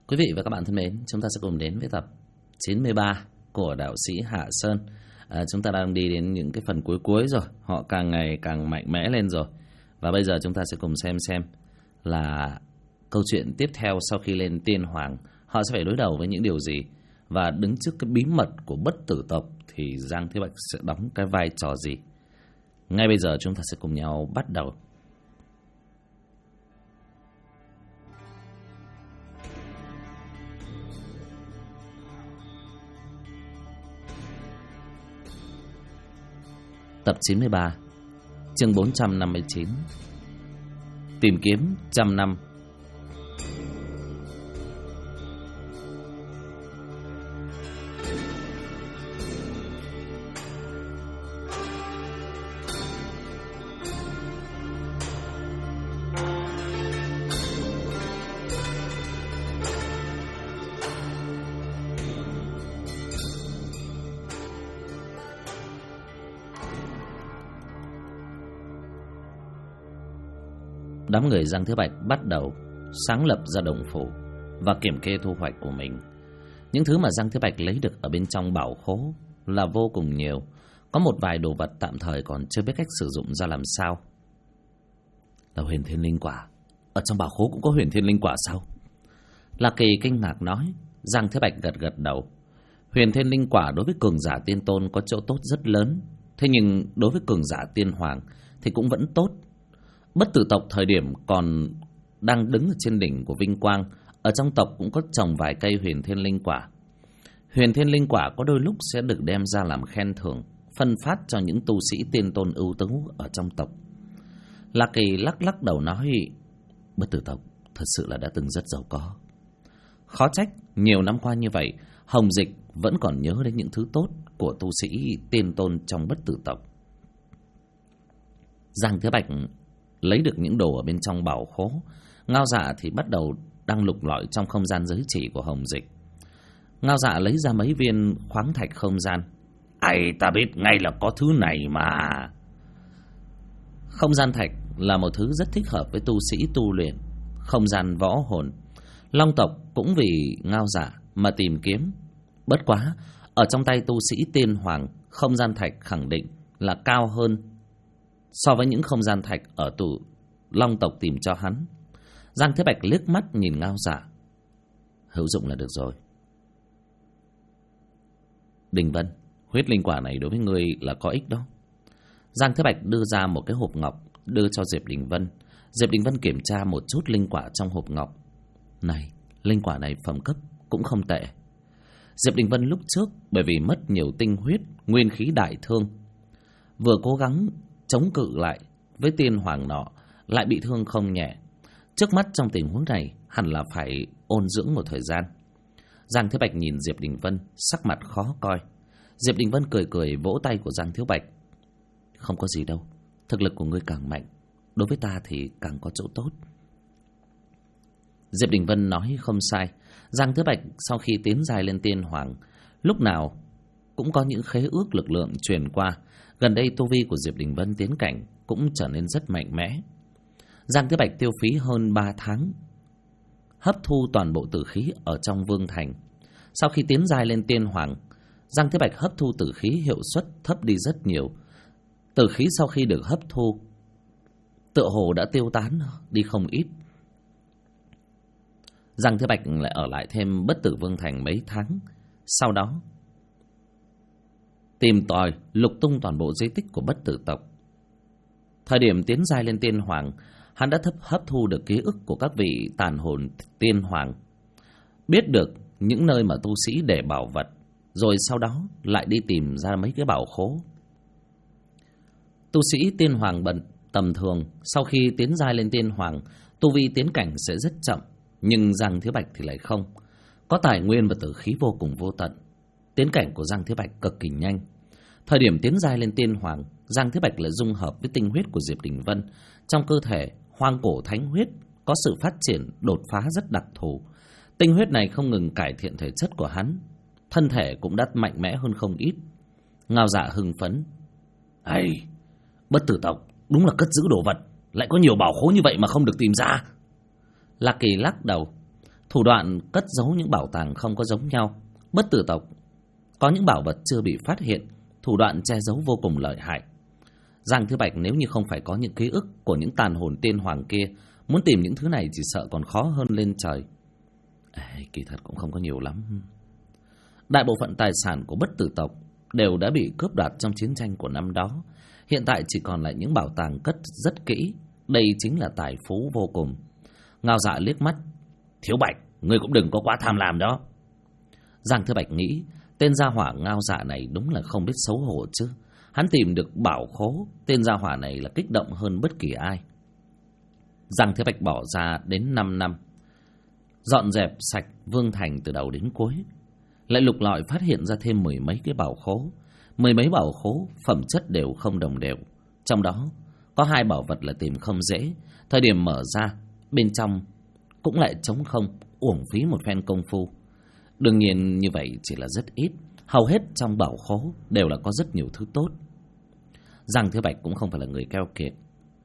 Quý vị và các bạn thân mến, chúng ta sẽ cùng đến với tập 93 của đạo sĩ Hạ Sơn. Chúng ta đang đi đến những cái phần cuối rồi, họ càng ngày càng mạnh mẽ lên rồi. Và bây giờ chúng ta sẽ cùng xem là câu chuyện tiếp theo sau khi lên tiên hoàng, họ sẽ phải đối đầu với những điều gì. Và đứng trước cái bí mật của bất tử tộc thì Giang Thế Bạch sẽ đóng cái vai trò gì. Ngay bây giờ chúng ta sẽ cùng nhau bắt đầu. Tập 93, chương 459. Tìm kiếm 100 năm. Đám người Giang Thế Bạch bắt đầu sáng lập ra đồng phủ và kiểm kê thu hoạch của mình. Những thứ mà Giang Thế Bạch lấy được ở bên trong bảo khố là vô cùng nhiều. Có một vài đồ vật tạm thời còn chưa biết cách sử dụng ra làm sao. Là huyền thiên linh quả. Ở trong bảo khố cũng có huyền thiên linh quả sao? La Kỳ kinh ngạc nói. Giang Thế Bạch gật gật đầu. Huyền thiên linh quả đối với cường giả tiên tôn có chỗ tốt rất lớn. Thế nhưng đối với cường giả tiên hoàng thì cũng vẫn tốt. Bất tử tộc thời điểm còn đang đứng ở trên đỉnh của vinh quang, ở trong tộc cũng có trồng vài cây huyền thiên linh quả. Huyền thiên linh quả có đôi lúc sẽ được đem ra làm khen thưởng, phân phát cho những tu sĩ tiên tôn ưu tú ở trong tộc. La Kỳ lắc đầu nói, bất tử tộc thật sự là đã từng rất giàu có. Khó trách nhiều năm qua như vậy, Hồng Dịch vẫn còn nhớ đến những thứ tốt của tu sĩ tiên tôn trong bất tử tộc. Giang Thế Bạch lấy được những đồ ở bên trong bảo khố. Ngao Dạ thì bắt đầu đang lục lọi trong không gian giới chỉ của Hồng Dịch. Ngao Dạ lấy ra mấy viên khoáng thạch không gian. Ta biết ngay là có thứ này mà. Không gian thạch là một thứ rất thích hợp với tu sĩ tu luyện không gian võ hồn. Long tộc cũng vì Ngao Dạ mà tìm kiếm. Bất quá, ở trong tay tu sĩ tiên hoàng, không gian thạch khẳng định là cao hơn so với những không gian thạch ở tụ Long tộc tìm cho hắn. Giang Thế Bạch liếc mắt nhìn Ngao Dạ. Hữu dụng là được rồi. Đình Vân, huyết linh quả này đối với ngươi là có ích đó. Giang Thế Bạch đưa ra một cái hộp ngọc đưa cho Diệp Đình Vân. Diệp Đình Vân kiểm tra một chút linh quả trong hộp ngọc. Này, linh quả này phẩm cấp cũng không tệ. Diệp Đình Vân lúc trước bởi vì mất nhiều tinh huyết, nguyên khí đại thương, vừa cố gắng chống cự lại với tiên hoàng nọ, lại bị thương không nhẹ. Trước mắt trong tình huống này hẳn là phải ôn dưỡng một thời gian. Giang Thế Bạch nhìn Diệp Đình Vân, sắc mặt khó coi. Diệp Đình Vân cười vỗ tay của Giang Thế Bạch. Không có gì đâu, thực lực của ngươi càng mạnh, đối với ta thì càng có chỗ tốt. Diệp Đình Vân nói không sai. Giang Thế Bạch sau khi tiến giai lên tiên hoàng, lúc nào cũng có những khế ước lực lượng truyền qua. Gần đây tu vi của Diệp Đình Vân tiến cảnh cũng trở nên rất mạnh mẽ. Giang Thế Bạch tiêu phí hơn 3 tháng hấp thu toàn bộ tử khí ở trong vương thành. Sau khi tiến giai lên tiên hoàng, Giang Thế Bạch hấp thu tử khí hiệu suất thấp đi rất nhiều. Tử khí sau khi được hấp thu tựa hồ đã tiêu tán đi không ít. Giang Thế Bạch lại ở lại thêm bất tử vương thành mấy tháng. Sau đó tìm tòi lục tung toàn bộ di tích của bất tử tộc. Thời điểm tiến giai lên tiên hoàng, hắn đã hấp thu được ký ức của các vị tàn hồn tiên hoàng, biết được những nơi mà tu sĩ để bảo vật, rồi sau đó lại đi tìm ra mấy cái bảo khố. Tu sĩ tiên hoàng tầm thường sau khi tiến giai lên tiên hoàng, tu vi tiến cảnh sẽ rất chậm, nhưng Giang Thế Bạch thì lại không. Có tài nguyên và tử khí vô cùng vô tận. Tiến cảnh của Giang Thế Bạch cực kỳ nhanh. Thời điểm tiến giai lên tiên hoàng, Giang Thế Bạch lại dung hợp với tinh huyết của Diệp Đình Vân. Trong cơ thể hoang cổ thánh huyết có sự phát triển đột phá rất đặc thù. Tinh huyết này không ngừng cải thiện thể chất của hắn, thân thể cũng đã mạnh mẽ hơn không ít. Ngao Dạ hưng phấn. Bất tử tộc đúng là cất giữ đồ vật, lại có nhiều bảo khố như vậy mà không được tìm ra. La Kỳ lắc đầu. Thủ đoạn cất giấu những bảo tàng không có giống nhau. Bất tử tộc có những bảo vật chưa bị phát hiện, thủ đoạn che giấu vô cùng lợi hại. Giang Thứ Bạch nếu như không phải có những ký ức của những tàn hồn tiên hoàng kia, muốn tìm những thứ này chỉ sợ còn khó hơn lên trời. Kỳ thật cũng không có nhiều lắm. Đại bộ phận tài sản của bất tử tộc đều đã bị cướp đoạt trong chiến tranh của năm đó. Hiện tại chỉ còn lại những bảo tàng cất rất kỹ. Đây chính là tài phú vô cùng. Ngao Dạ liếc mắt. Thiếu Bạch, ngươi cũng đừng có quá tham lam đó. Giang Thứ Bạch nghĩ, tên gia hỏa Ngao Dạ này đúng là không biết xấu hổ chứ. Hắn tìm được bảo khố, tên gia hỏa này là kích động hơn bất kỳ ai. Giang Thứ Bạch bỏ ra đến 5 năm, dọn dẹp sạch Vương Thành từ đầu đến cuối, lại lục lọi phát hiện ra thêm mười mấy cái bảo khố. Mười mấy bảo khố phẩm chất đều không đồng đều. Trong đó có 2 bảo vật là tìm không dễ. Thời điểm mở ra, bên trong cũng lại trống không, uổng phí một phen công phu. Đương nhiên như vậy chỉ là rất ít. Hầu hết trong bảo khố đều là có rất nhiều thứ tốt. Giang Thứ Bạch cũng không phải là người keo kiệt.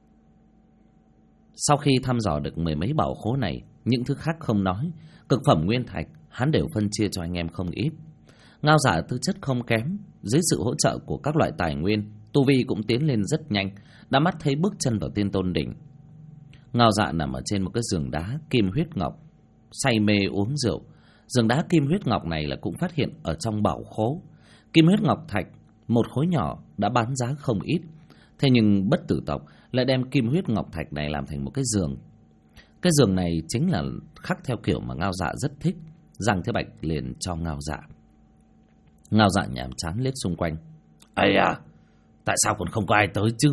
Sau khi thăm dò được mười mấy bảo khố này, những thứ khác không nói, cực phẩm nguyên thạch hắn đều phân chia cho anh em không ít. Ngao Dạ tư chất không kém, dưới sự hỗ trợ của các loại tài nguyên, tu vi cũng tiến lên rất nhanh, đã mắt thấy bước chân vào Tiên Tôn đỉnh. Ngao Dạ nằm ở trên một cái giường đá kim huyết ngọc, say mê uống rượu. Giường đá kim huyết ngọc này là cũng phát hiện ở trong bảo khố. Kim huyết ngọc thạch, một khối nhỏ đã bán giá không ít. Thế nhưng bất tử tộc lại đem kim huyết ngọc thạch này làm thành một cái giường. Cái giường này chính là khắc theo kiểu mà Ngao Dạ rất thích. Giang Thế Bạch liền cho Ngao Dạ. Ngao Dạ nhàm chán liếc xung quanh. Ây à, tại sao còn không có ai tới chứ?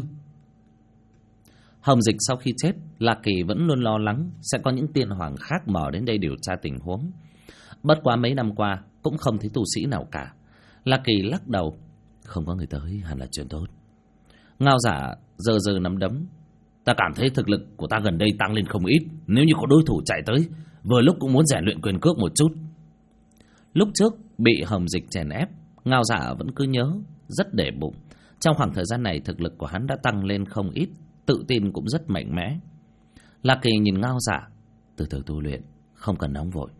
Hồng Dịch sau khi chết, La Kỳ vẫn luôn lo lắng sẽ có những tiên hoàng khác mò đến đây điều tra tình huống. Bất quá mấy năm qua cũng không thấy tu sĩ nào cả. La Kỳ lắc đầu. Không có người tới hẳn là chuyện tốt. Ngao Dạ giơ nắm đấm. Ta cảm thấy thực lực của ta gần đây tăng lên không ít. Nếu như có đối thủ chạy tới, vừa lúc cũng muốn rèn luyện quyền cước một chút. Lúc trước bị Hồng Dịch chèn ép, Ngao Dạ vẫn cứ nhớ, rất để bụng. Trong khoảng thời gian này thực lực của hắn đã tăng lên không ít, tự tin cũng rất mạnh mẽ. La Kỳ nhìn Ngao Dạ. Từ từ tu luyện, không cần nóng vội.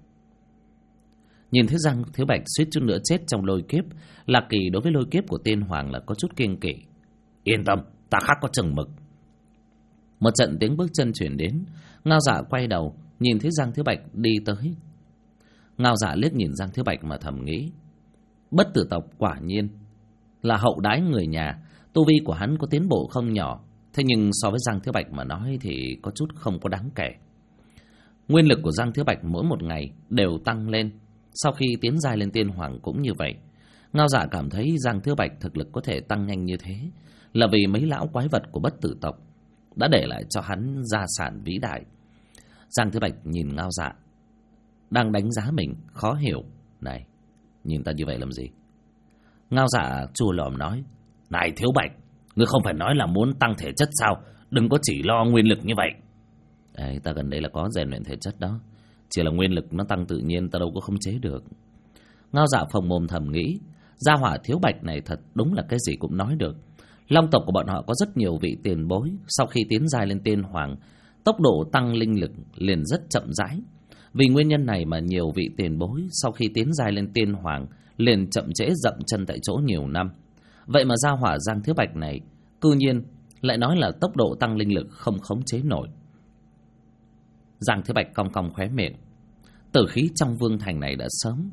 Nhìn thấy Giang Thiếu Bạch suýt chút nữa chết trong lôi kiếp, La Kỳ đối với lôi kiếp của tiên hoàng là có chút kiêng kỵ. Yên tâm, ta khắc có chừng mực. Một trận tiếng bước chân chuyển đến. Ngao Dạ quay đầu, nhìn thấy Giang Thiếu Bạch đi tới. Ngao Dạ liếc nhìn Giang Thiếu Bạch mà thầm nghĩ, bất tử tộc quả nhiên là hậu đãi người nhà. Tu vi của hắn có tiến bộ không nhỏ, thế nhưng so với Giang Thiếu Bạch mà nói thì có chút không có đáng kể. Nguyên lực của Giang Thiếu Bạch mỗi một ngày đều tăng lên. Sau khi tiến giai lên tiên hoàng cũng như vậy. Ngao Dạ cảm thấy Giang Thiếu Bạch thực lực có thể tăng nhanh như thế là vì mấy lão quái vật của bất tử tộc đã để lại cho hắn gia sản vĩ đại. Giang Thiếu Bạch nhìn Ngao Dạ đang đánh giá mình, khó hiểu. Này, nhìn ta như vậy làm gì? Ngao Dạ chua lòm nói. Này Thiếu Bạch, ngươi không phải nói là muốn tăng thể chất sao? Đừng có chỉ lo nguyên lực như vậy. Ta gần đây là có rèn luyện thể chất đó. Chỉ là nguyên lực nó tăng tự nhiên, ta đâu có khống chế được. Ngao Dạ phồng mồm thầm nghĩ, gia hỏa Thiếu Bạch này thật đúng là cái gì cũng nói được. Long tộc của bọn họ có rất nhiều vị tiền bối, sau khi tiến giai lên tiên hoàng, tốc độ tăng linh lực liền rất chậm rãi. Vì nguyên nhân này mà nhiều vị tiền bối sau khi tiến giai lên tiên hoàng liền chậm trễ dậm chân tại chỗ nhiều năm. Vậy mà gia hỏa Giang Thiếu Bạch này cư nhiên lại nói là tốc độ tăng linh lực không khống chế nổi. Giang Thiếu Bạch cong cong khóe miệng. Tử khí trong vương thành này đã sớm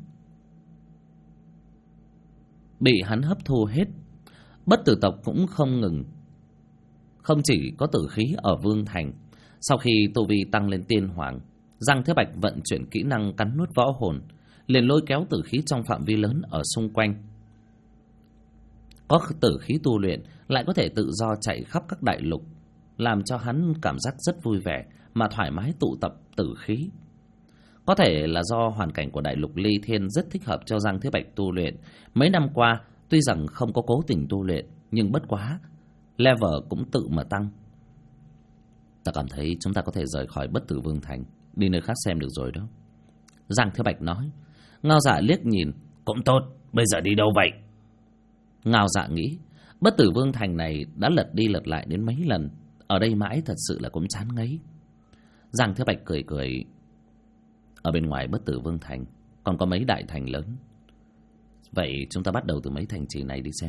bị hắn hấp thu hết. Bất tử tộc cũng không ngừng, không chỉ có tử khí ở vương thành. Sau khi tu vi tăng lên tiên hoàng, Giang Thế Bạch vận chuyển kỹ năng cắn nuốt võ hồn, liền lôi kéo tử khí trong phạm vi lớn ở xung quanh. Có tử khí tu luyện lại có thể tự do chạy khắp các đại lục, làm cho hắn cảm giác rất vui vẻ mà thoải mái tụ tập tử khí. Có thể là do hoàn cảnh của đại lục Ly Thiên rất thích hợp cho Giang Thế Bạch tu luyện. Mấy năm qua tuy rằng không có cố tình tu luyện, nhưng bất quá level cũng tự mà tăng. Ta cảm thấy chúng ta có thể rời khỏi Bất Tử Vương Thành, đi nơi khác xem được rồi đó. Giang Thế Bạch nói. Ngao Dạ liếc nhìn. Cũng tốt, bây giờ đi đâu vậy? Ngao Dạ nghĩ, Bất Tử Vương Thành này đã lật đi lật lại đến mấy lần, ở đây mãi thật sự là cũng chán ngấy. Giang Thế Bạch cười cười. ở bên ngoài Bất Tử Vương Thành còn có mấy đại thành lớn. Vậy chúng ta bắt đầu từ mấy thành trì này đi xem.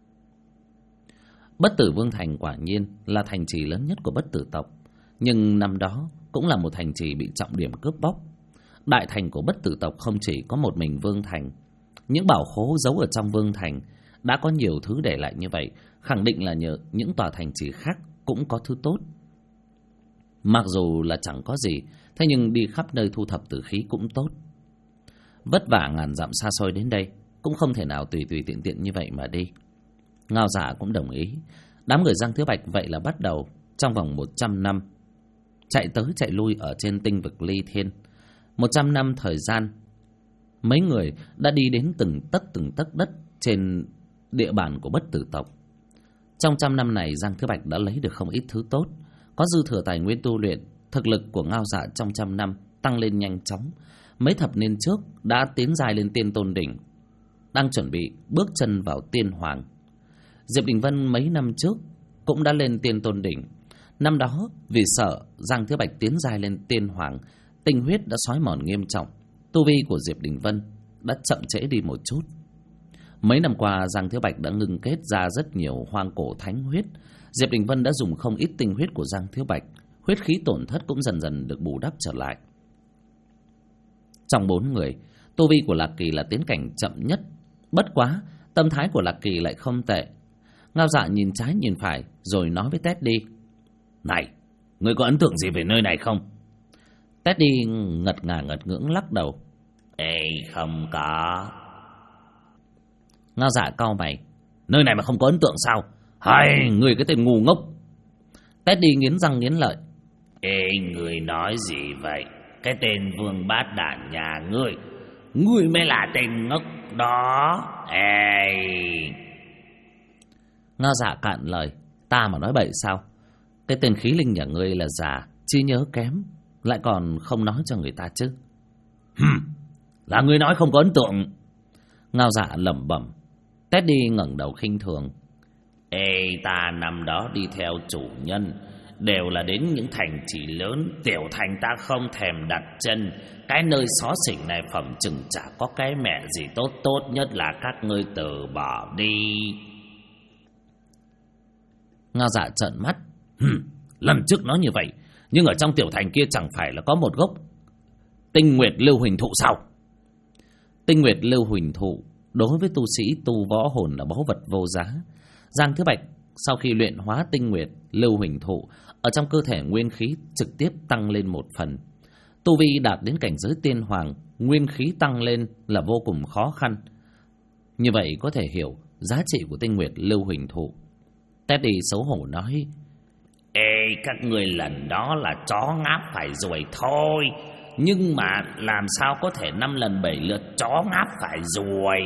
Bất Tử Vương Thành quả nhiên là thành trì lớn nhất của Bất Tử tộc, nhưng năm đó cũng là một thành trì bị trọng điểm cướp bóc. Đại thành của Bất Tử tộc không chỉ có một mình Vương Thành. Những bảo khố giấu ở trong Vương Thành đã có nhiều thứ để lại như vậy, khẳng định là nhờ những tòa thành trì khác cũng có thứ tốt. Mặc dù là chẳng có gì, thế nhưng đi khắp nơi thu thập tử khí cũng tốt. Vất vả ngàn dặm xa xôi đến đây, cũng không thể nào tùy tùy tiện tiện như vậy mà đi. Ngao Dạ cũng đồng ý. Đám người Giang Thiếu Bạch vậy là bắt đầu trong vòng 100 năm chạy tới chạy lui ở trên tinh vực Ly Thiên. 100 năm thời gian, mấy người đã đi đến từng tấc đất trên địa bàn của Bất Tử tộc. Trong 100 năm này, Giang Thiếu Bạch đã lấy được không ít thứ tốt, có dư thừa tài nguyên tu luyện. Thực lực của Ngao Dạ trong 100 năm tăng lên nhanh chóng. Mấy thập niên trước đã tiến giai lên tiên tôn đỉnh, đang chuẩn bị bước chân vào tiên hoàng. Diệp Đình Vân mấy năm trước cũng đã lên tiên tôn đỉnh. Năm đó vì sợ Giang Thiếu Bạch tiến giai lên tiên hoàng, tinh huyết đã xói mòn nghiêm trọng, tu vi của Diệp Đình Vân đã chậm trễ đi một chút. Mấy năm qua Giang Thiếu Bạch đã ngưng kết ra rất nhiều hoang cổ thánh huyết. Diệp Đình Vân đã dùng không ít tinh huyết của Giang Thiếu Bạch, huyết khí tổn thất cũng dần dần được bù đắp trở lại. Trong 4 người, tu vi của Lạc Kỳ là tiến cảnh chậm nhất. Bất quá, tâm thái của Lạc Kỳ lại không tệ. Ngao Dạ nhìn trái nhìn phải rồi nói với Teddy: "Này, ngươi có ấn tượng gì về nơi này không?" Teddy ngật ngà ngật ngưỡng lắc đầu: "Ê, không có." Ngao Dạ cau mày: "Nơi này mà không có ấn tượng sao? Hay, ngươi cái tên ngu ngốc." Teddy nghiến răng nghiến lợi: "Ê, ngươi nói gì vậy? Cái tên vương bát đản nhà ngươi mới là tên ngốc đó." Ê! Ngao Dạ cạn lời: "Ta mà nói bậy sao? Cái tên khí linh nhà ngươi là già, trí nhớ kém, lại còn không nói cho người ta chứ." "Là ngươi nói không có ấn tượng." Ngao Dạ lẩm bẩm. Teddy ngẩng đầu khinh thường: "Ê, ta năm đó đi theo chủ nhân đều là đến những thành trì lớn, tiểu thành ta không thèm đặt chân. Cái nơi xó xỉnh này phẩm chừng chả có cái mẹ gì tốt, tốt nhất là các ngươi từ bỏ đi." Ngao Dạ trợn mắt: "Lần trước nói như vậy, nhưng ở trong tiểu thành kia chẳng phải là có một gốc Tinh Nguyệt Lưu Huỳnh Thụ sao?" Tinh Nguyệt Lưu Huỳnh Thụ đối với tu sĩ tu võ hồn là báu vật vô giá. Giang Thứ Bạch sau khi luyện hóa Tinh Nguyệt Lưu Huỳnh Thụ, ở trong cơ thể nguyên khí trực tiếp tăng lên 1 phần. Tu vi đạt đến cảnh giới tiên hoàng, nguyên khí tăng lên là vô cùng khó khăn. Như vậy có thể hiểu giá trị của Tinh Nguyệt Lưu Huỳnh Thụ. Teddy xấu hổ nói: "Ê, các ngươi lần đó là chó ngáp phải ruồi thôi, nhưng mà làm sao có thể 5 lần 7 lượt chó ngáp phải ruồi?"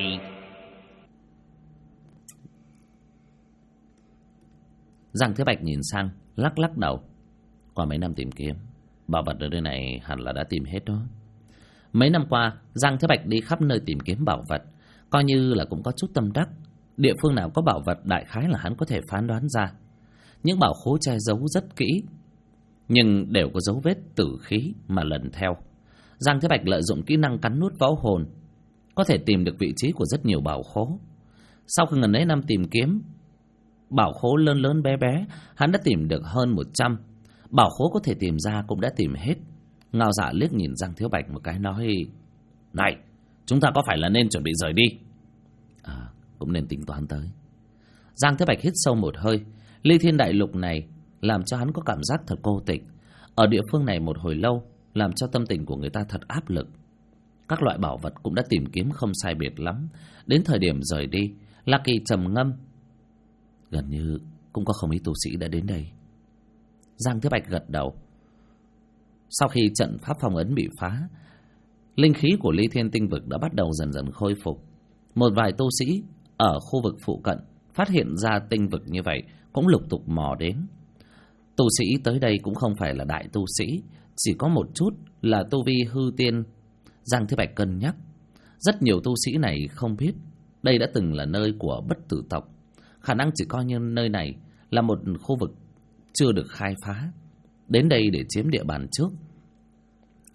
Giang Thế Bạch nhìn sang, lắc lắc đầu: "Qua mấy năm tìm kiếm, bảo vật ở nơi này hẳn là đã tìm hết đó." Mấy năm qua, Giang Thế Bạch đi khắp nơi tìm kiếm bảo vật, coi như là cũng có chút tâm đắc. Địa phương nào có bảo vật đại khái là hắn có thể phán đoán ra. Những bảo khố che giấu rất kỹ, nhưng đều có dấu vết tử khí mà lần theo. Giang Thế Bạch lợi dụng kỹ năng cắn nuốt võ hồn, có thể tìm được vị trí của rất nhiều bảo khố. Sau khi ngần ấy năm tìm kiếm, bảo khố lớn lớn bé bé, hắn đã tìm được hơn 100. Bảo khố có thể tìm ra cũng đã tìm hết. Ngao Dạ liếc nhìn Giang Thiếu Bạch một cái nói: "Này, chúng ta có phải là nên chuẩn bị rời đi?" Cũng nên tính toán tới. Giang Thiếu Bạch hít sâu một hơi. Ly Thiên Đại Lục này làm cho hắn có cảm giác thật cô tịch. Ở địa phương này một hồi lâu, làm cho tâm tình của người ta thật áp lực. Các loại bảo vật cũng đã tìm kiếm không sai biệt lắm. Đến thời điểm rời đi, La Kỳ trầm ngâm: "Gần như cũng có không ít tu sĩ đã đến đây." Giang Thế Bạch gật đầu. Sau khi trận pháp phong ấn bị phá, linh khí của Ly Thiên Tinh Vực đã bắt đầu dần dần khôi phục. Một vài tu sĩ ở khu vực phụ cận phát hiện ra tinh vực như vậy cũng lục tục mò đến. Tu sĩ tới đây cũng không phải là đại tu sĩ, chỉ có một chút là tu vi hư tiên. Giang Thế Bạch cân nhắc, rất nhiều tu sĩ này không biết đây đã từng là nơi của Bất Tử tộc, khả năng chỉ coi như nơi này là một khu vực chưa được khai phá, đến đây để chiếm địa bàn trước.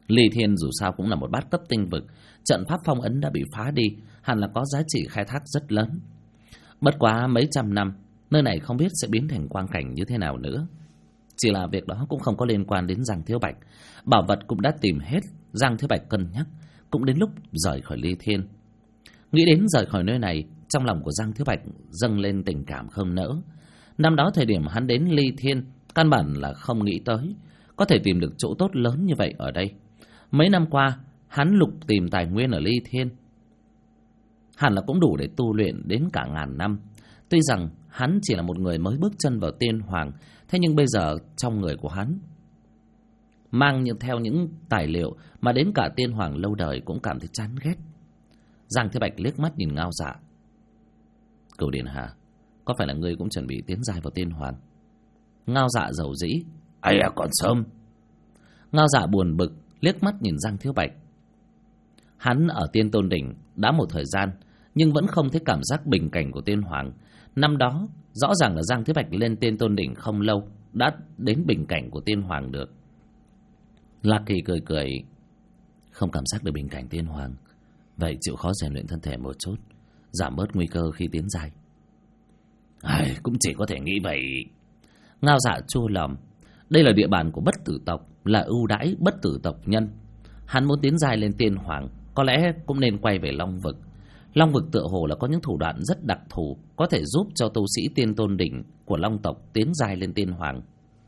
Ly Thiên dù sao cũng là một bát cấp tinh vực, trận pháp phong ấn đã bị phá đi, hẳn là có giá trị khai thác rất lớn. Bất quá mấy trăm năm, nơi này không biết sẽ biến thành quang cảnh như thế nào nữa. Chỉ là việc đó cũng không có liên quan đến Giang Thiếu Bạch. Bảo vật cũng đã tìm hết, Giang Thiếu Bạch cân nhắc, cũng đến lúc rời khỏi Ly Thiên. Nghĩ đến rời khỏi nơi này, trong lòng của Giang Thiếu Bạch dâng lên tình cảm không nỡ. Năm đó thời điểm hắn đến Ly Thiên, căn bản là không nghĩ tới có thể tìm được chỗ tốt lớn như vậy ở đây. Mấy năm qua, hắn lục tìm tài nguyên ở Ly Thiên, hẳn là cũng đủ để tu luyện đến cả ngàn năm. Tuy rằng hắn chỉ là một người mới bước chân vào tiên hoàng, thế nhưng bây giờ trong người của hắn mang theo những tài liệu mà đến cả tiên hoàng lâu đời cũng cảm thấy chán ghét. Giang Thế Bạch liếc mắt nhìn Ngao Dạ. Cửu Điển Hà, có phải là ngươi cũng chuẩn bị tiến giai vào tiên hoàng? Ngao Dạ dầu dĩ. Ây à, còn sớm. Ngao Dạ buồn bực liếc mắt nhìn Giang Thiếu Bạch. Hắn ở Tiên Tôn Đỉnh đã một thời gian, nhưng vẫn không thấy cảm giác bình cảnh của tiên hoàng. Năm đó rõ ràng là Giang Thiếu Bạch lên Tiên Tôn Đỉnh không lâu đã đến bình cảnh của tiên hoàng được. Lạc Kỳ cười cười. Không cảm giác được bình cảnh tiên hoàng, vậy chịu khó rèn luyện thân thể một chút, giảm bớt nguy cơ khi tiến giai. Cũng chỉ có thể nghĩ vậy. Ngao Dạ chua lòng. Đây là địa bàn của bất tử tộc, là ưu đãi bất tử tộc nhân. Hắn muốn tiến giai lên tiên hoàng, có lẽ cũng nên quay về Long Vực. Long Vực tựa hồ là có những thủ đoạn rất đặc thù, có thể giúp cho tu sĩ Tiên Tôn Đỉnh của Long tộc tiến giai lên tiên hoàng.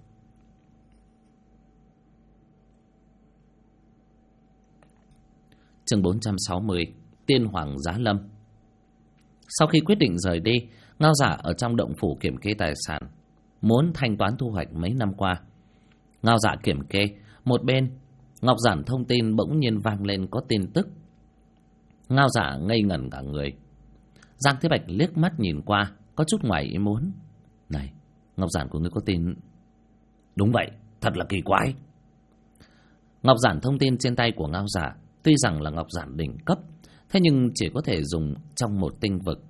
Chương 460, Tiên Hoàng Giá Lâm. Sau khi quyết định rời đi, Ngao Dạ ở trong động phủ kiểm kê tài sản, muốn thanh toán thu hoạch mấy năm qua. Ngao Dạ kiểm kê, một bên ngọc giản thông tin bỗng nhiên vang lên có tin tức. Ngao Dạ ngây ngẩn cả người. Giang Thế Bạch liếc mắt nhìn qua, có chút ngoài ý muốn. Này, ngọc giản của ngươi có tin? Đúng vậy, thật là kỳ quái. Ngọc giản thông tin trên tay của Ngao Dạ tuy rằng là ngọc giản đỉnh cấp, thế nhưng chỉ có thể dùng trong một tinh vực.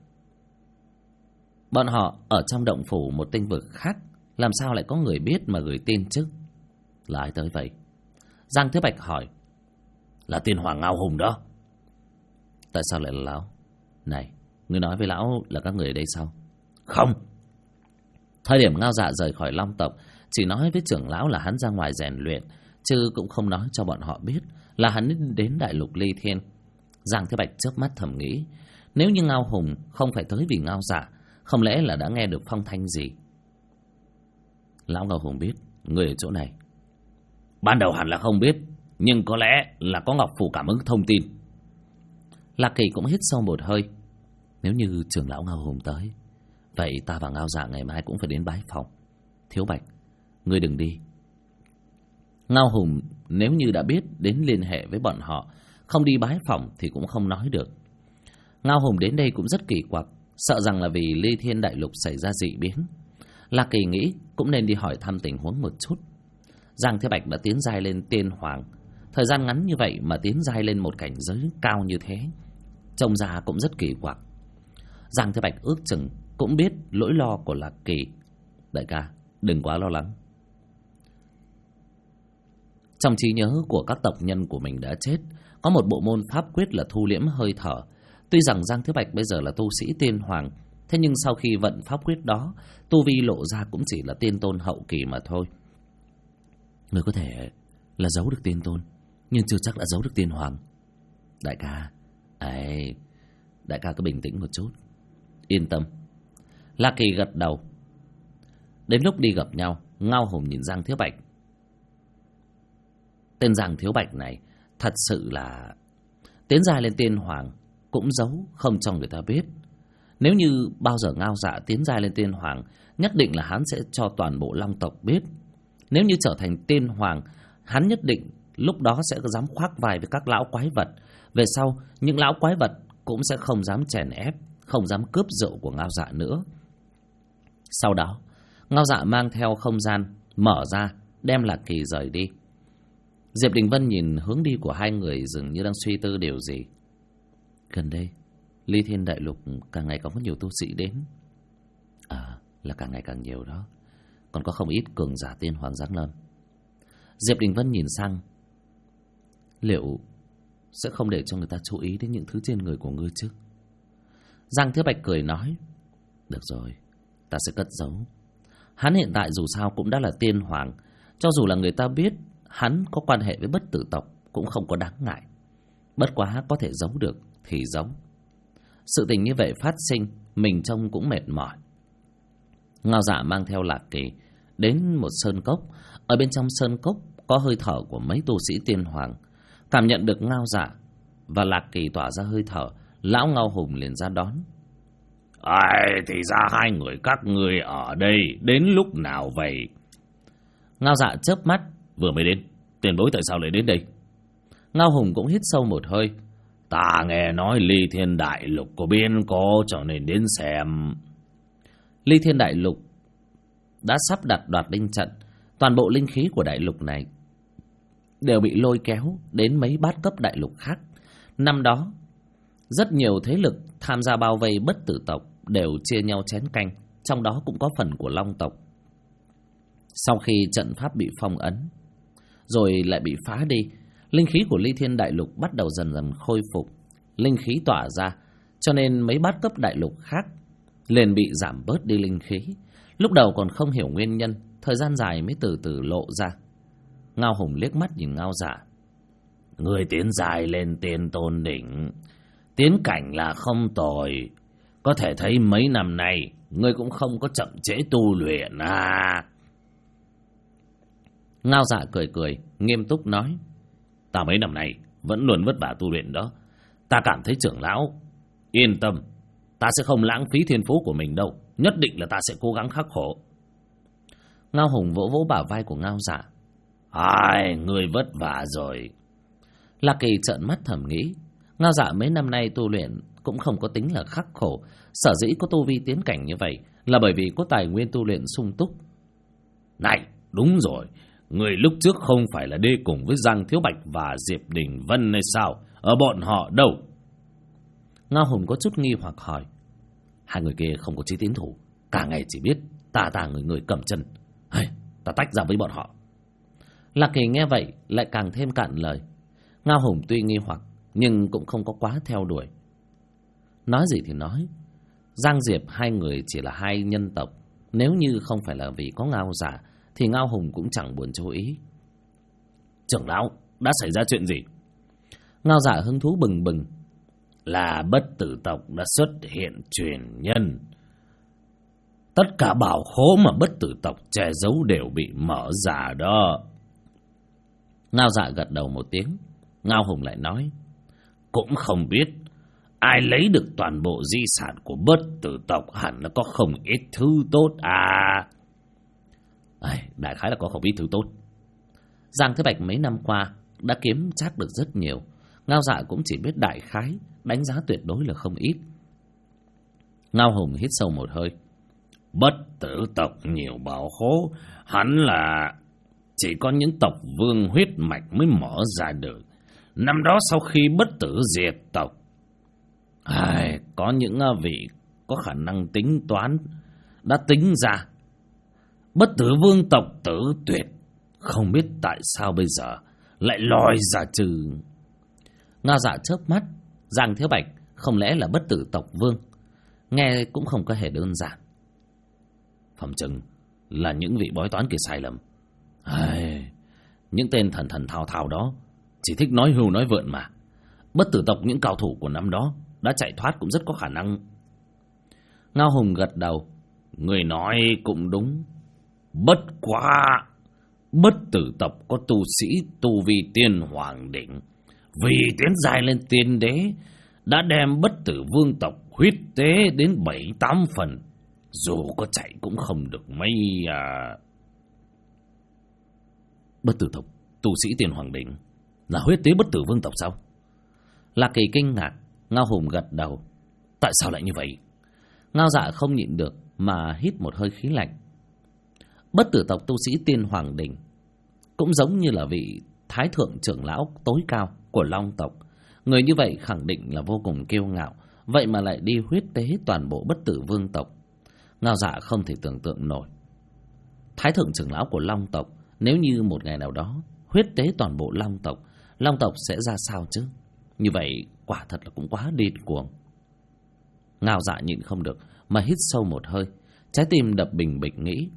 Bọn họ ở trong động phủ một tinh vực khác, làm sao lại có người biết mà gửi tin chứ? Là ai tới vậy? Giang Thế Bạch hỏi. Là tiên hoàng Ngao Hùng đó. Tại sao lại là lão? Này, ngươi nói với lão là các người ở đây sao? Không. Thời điểm Ngao Dạ rời khỏi Long tộc, chỉ nói với trưởng lão là hắn ra ngoài rèn luyện, chứ cũng không nói cho bọn họ biết là hắn đến đại lục Ly Thiên. Giang Thế Bạch chớp mắt thầm nghĩ, nếu như Ngao Hùng không phải tới vì Ngao Dạ, không lẽ là đã nghe được phong thanh gì? Lão Ngao Hùng biết người ở chỗ này. Ban đầu hẳn là không biết, nhưng có lẽ là có Ngọc Phủ cảm ứng thông tin. Lạc Kỳ cũng hít sâu một hơi. Nếu như trưởng lão Ngao Hùng tới, vậy ta và Ngao Dạ ngày mai cũng phải đến bái phòng. Thiếu Bạch, ngươi đừng đi. Ngao Hùng nếu như đã biết đến liên hệ với bọn họ, không đi bái phòng thì cũng không nói được. Ngao Hùng đến đây cũng rất kỳ quặc, sợ rằng là vì Ly Thiên đại lục xảy ra dị biến. Lạc Kỳ nghĩ cũng nên đi hỏi thăm tình huống một chút. Giang Thế Bạch đã tiến giai lên tiên hoàng, thời gian ngắn như vậy mà tiến giai lên một cảnh giới cao như thế, trông ra cũng rất kỳ quặc. Giang Thế Bạch ước chừng cũng biết lỗi lo của Lạc Kỳ. Đại ca, đừng quá lo lắng. Trong trí nhớ của các tộc nhân của mình đã chết, có một bộ môn pháp quyết là thu liễm hơi thở. Tuy rằng Giang Thế Bạch bây giờ là tu sĩ tiên hoàng, thế nhưng sau khi vận pháp quyết đó, tu vi lộ ra cũng chỉ là tiên tôn hậu kỳ mà thôi. Người có thể là giấu được tiên tôn, nhưng chưa chắc đã giấu được tiên hoàng. Đại ca, đại ca cứ bình tĩnh một chút. Yên tâm. La Kỳ gật đầu. Đến lúc đi gặp nhau, Ngao Hùng nhìn Giang Thiếu Bạch. Tên Giang Thiếu Bạch này thật sự là tiến giai lên tiên hoàng cũng giấu không cho người ta biết. Nếu như bao giờ Ngao Dạ tiến giai lên tiên hoàng, nhất định là hắn sẽ cho toàn bộ Long tộc biết. Nếu như trở thành tiên hoàng, hắn nhất định lúc đó sẽ dám khoác vai với các lão quái vật. Về sau, những lão quái vật cũng sẽ không dám chèn ép, không dám cướp rượu của Ngao Dạ nữa. Sau đó, Ngao Dạ mang theo không gian mở ra, đem Lạc Kỳ rời đi. Diệp Đình Vân nhìn hướng đi của hai người dường như đang suy tư điều gì. Gần đây, Ly Thiên đại lục càng ngày có nhiều tu sĩ đến. Là càng ngày càng nhiều đó. Còn có không ít cường giả tiên hoàng giáng lâm. Diệp Đình Vân nhìn sang Liệu sẽ không để cho người ta chú ý đến những thứ trên người của ngươi chứ? Giang Thiếu Bạch cười nói, được rồi, ta sẽ cất giấu. Hắn hiện tại dù sao cũng đã là tiên hoàng, cho dù là người ta biết hắn có quan hệ với Bất Tử tộc cũng không có đáng ngại. Bất quá có thể giấu được thì giấu. Sự tình như vậy phát sinh, mình trông cũng mệt mỏi. Ngao Dạ mang theo Lạc Kỳ đến một sơn cốc. Ở bên trong sơn cốc có hơi thở của mấy tu sĩ tiên hoàng. Cảm nhận được Ngao Dạ và Lạc Kỳ tỏa ra hơi thở, lão Ngao Hùng liền ra đón. Ai, thì ra hai người các ngươi ở đây đến lúc nào vậy? Ngao Dạ chớp mắt, vừa mới đến. Tiền bối tại sao lại đến đây? Ngao Hùng cũng hít sâu một hơi. Ta nghe nói Ly Thiên Đại Lục có biến cố cho nên đến xem. Ly Thiên Đại Lục đã sắp đặt đoạt linh trận. Toàn bộ linh khí của đại lục này đều bị lôi kéo đến mấy bát cấp đại lục khác. Năm đó rất nhiều thế lực tham gia bao vây Bất Tử tộc đều chia nhau chén canh, trong đó cũng có phần của Long tộc. Sau khi trận pháp bị phong ấn rồi lại bị phá đi, linh khí của Ly Thiên Đại Lục bắt đầu dần dần khôi phục, linh khí tỏa ra, cho nên mấy bát cấp đại lục khác liền bị giảm bớt đi linh khí. Lúc đầu còn không hiểu nguyên nhân, thời gian dài mới từ từ lộ ra. Ngao Hùng liếc mắt nhìn Ngao Dạ. Người tiến dài lên tiên tôn đỉnh, tiến cảnh là không tồi. Có thể thấy mấy năm nay ngươi cũng không có chậm trễ tu luyện à. Ngao Dạ cười cười, nghiêm túc nói, ta mấy năm nay vẫn luôn vất vả tu luyện đó. Ta cảm thấy trưởng lão yên tâm, ta sẽ không lãng phí thiên phú của mình đâu. Nhất định là ta sẽ cố gắng khắc khổ. Ngao Hùng vỗ vỗ bả vai của Ngao Dạ. Ai, người vất vả rồi. Lạc Kỳ trợn mắt thầm nghĩ, Ngao Dạ mấy năm nay tu luyện cũng không có tính là khắc khổ. Sở dĩ có tu vi tiến cảnh như vậy là bởi vì có tài nguyên tu luyện sung túc. Này, đúng rồi, người lúc trước không phải là đi cùng với Giang Thiếu Bạch và Diệp Đình Vân hay sao? Ở bọn họ đâu? Ngao Hùng có chút nghi hoặc hỏi. Hai người kia không có chí tiến thủ, cả ngày chỉ biết ta người cầm chân. Ta tách ra với bọn họ. Lạc Kỳ nghe vậy lại càng thêm cạn lời. Ngao Hùng tuy nghi hoặc nhưng cũng không có quá theo đuổi. Nói gì thì nói, Giang Diệp hai người chỉ là hai nhân tộc. Nếu như không phải là vì có Ngao Dạ thì Ngao Hùng cũng chẳng buồn chú ý. Trưởng lão, đã xảy ra chuyện gì? Ngao Dạ hứng thú bừng bừng. Là Bất Tử tộc đã xuất hiện truyền nhân. Tất cả bảo khố mà Bất Tử tộc che giấu đều bị mở ra đó. Ngao Dạ gật đầu một tiếng. Ngao Hùng lại nói, cũng không biết ai lấy được toàn bộ di sản của Bất Tử tộc, hẳn là có không ít thứ tốt à. Đại khái là có không ít thứ tốt. Giang Thế Bạch mấy năm qua đã kiếm chắc được rất nhiều. Ngao Dạ cũng chỉ biết đại khái, đánh giá tuyệt đối là không ít. Ngao Hùng hít sâu một hơi. Bất Tử tộc nhiều bảo khố, hẳn là chỉ có những tộc vương huyết mạch mới mở ra được. Năm đó sau khi Bất Tử diệt tộc, có những vị có khả năng tính toán đã tính ra Bất Tử vương tộc tử tuyệt. Không biết tại sao bây giờ lại lòi ra trừ. Ngao Dạ chớp mắt. Giang Thiếu Bạch không lẽ là Bất Tử tộc vương? Nghe cũng không có hề đơn giản. Phẩm chừng là những vị bói toán kia sai lầm. Những tên thần thao thao đó chỉ thích nói hưu nói vượn mà. Bất Tử tộc những cao thủ của năm đó đã chạy thoát cũng rất có khả năng. Ngao Hùng gật đầu. Người nói cũng đúng. Bất quá Bất Tử tộc có tu sĩ tu vi tiên hoàng đỉnh, vì tiến dài lên tiên đế đã đem Bất Tử vương tộc huyết tế đến 7-8 phần. Dù có chạy cũng không được mấy à. Bất Tử tộc tu sĩ tiên hoàng đỉnh là huyết tế Bất Tử vương tộc sao? Lạc Kỳ kinh ngạc. Ngao Hùng gật đầu. Tại sao lại như vậy? Ngao Dạ không nhịn được mà hít một hơi khí lạnh. Bất Tử tộc tu sĩ tiên hoàng đỉnh cũng giống như là vị thái thượng trưởng lão tối cao của Long tộc. Người như vậy khẳng định là vô cùng kiêu ngạo, vậy mà lại đi huyết tế toàn bộ Bất Tử vương tộc. Ngao Dạ không thể tưởng tượng nổi. Thái thượng trưởng lão của Long tộc nếu như một ngày nào đó huyết tế toàn bộ Long tộc, Long tộc sẽ ra sao chứ? Như vậy quả thật là cũng quá điên cuồng. Ngao Dạ nhịn không được mà hít sâu một hơi, trái tim đập bình bịch nghĩ.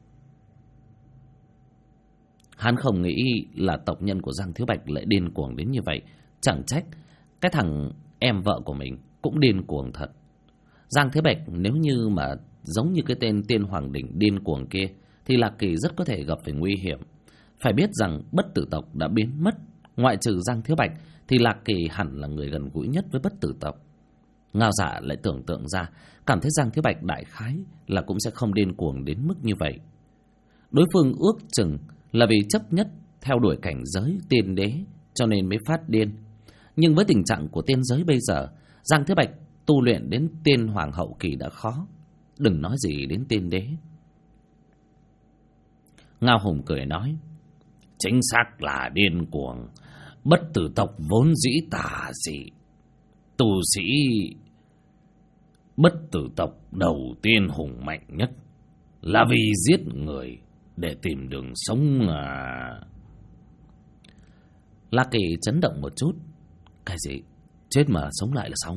Hắn không nghĩ là tộc nhân của Giang Thiếu Bạch lại điên cuồng đến như vậy. Chẳng trách cái thằng em vợ của mình cũng điên cuồng thật. Giang Thiếu Bạch nếu như mà giống như cái tên Tiên Hoàng Đỉnh điên cuồng kia thì Lạc Kỳ rất có thể gặp phải nguy hiểm. Phải biết rằng Bất Tử tộc đã biến mất, ngoại trừ Giang Thiếu Bạch thì Lạc Kỳ hẳn là người gần gũi nhất với Bất Tử tộc. Ngao Dạ lại tưởng tượng ra, cảm thấy Giang Thiếu Bạch đại khái là cũng sẽ không điên cuồng đến mức như vậy. Đối phương ước chừng là vì chấp nhất theo đuổi cảnh giới tiên đế cho nên mới phát điên. Nhưng với tình trạng của tiên giới bây giờ, Giang Thiếu Bạch tu luyện đến tiên hoàng hậu kỳ đã khó, đừng nói gì đến tiên đế. Ngao Hùng cười nói, chính xác là điên cuồng. Bất Tử tộc vốn dĩ tà dị. Tu sĩ Bất Tử tộc đầu tiên hùng mạnh nhất là vì giết người để tìm đường sống à. La Kỳ chấn động một chút. Cái gì? Chết mà sống lại là sao?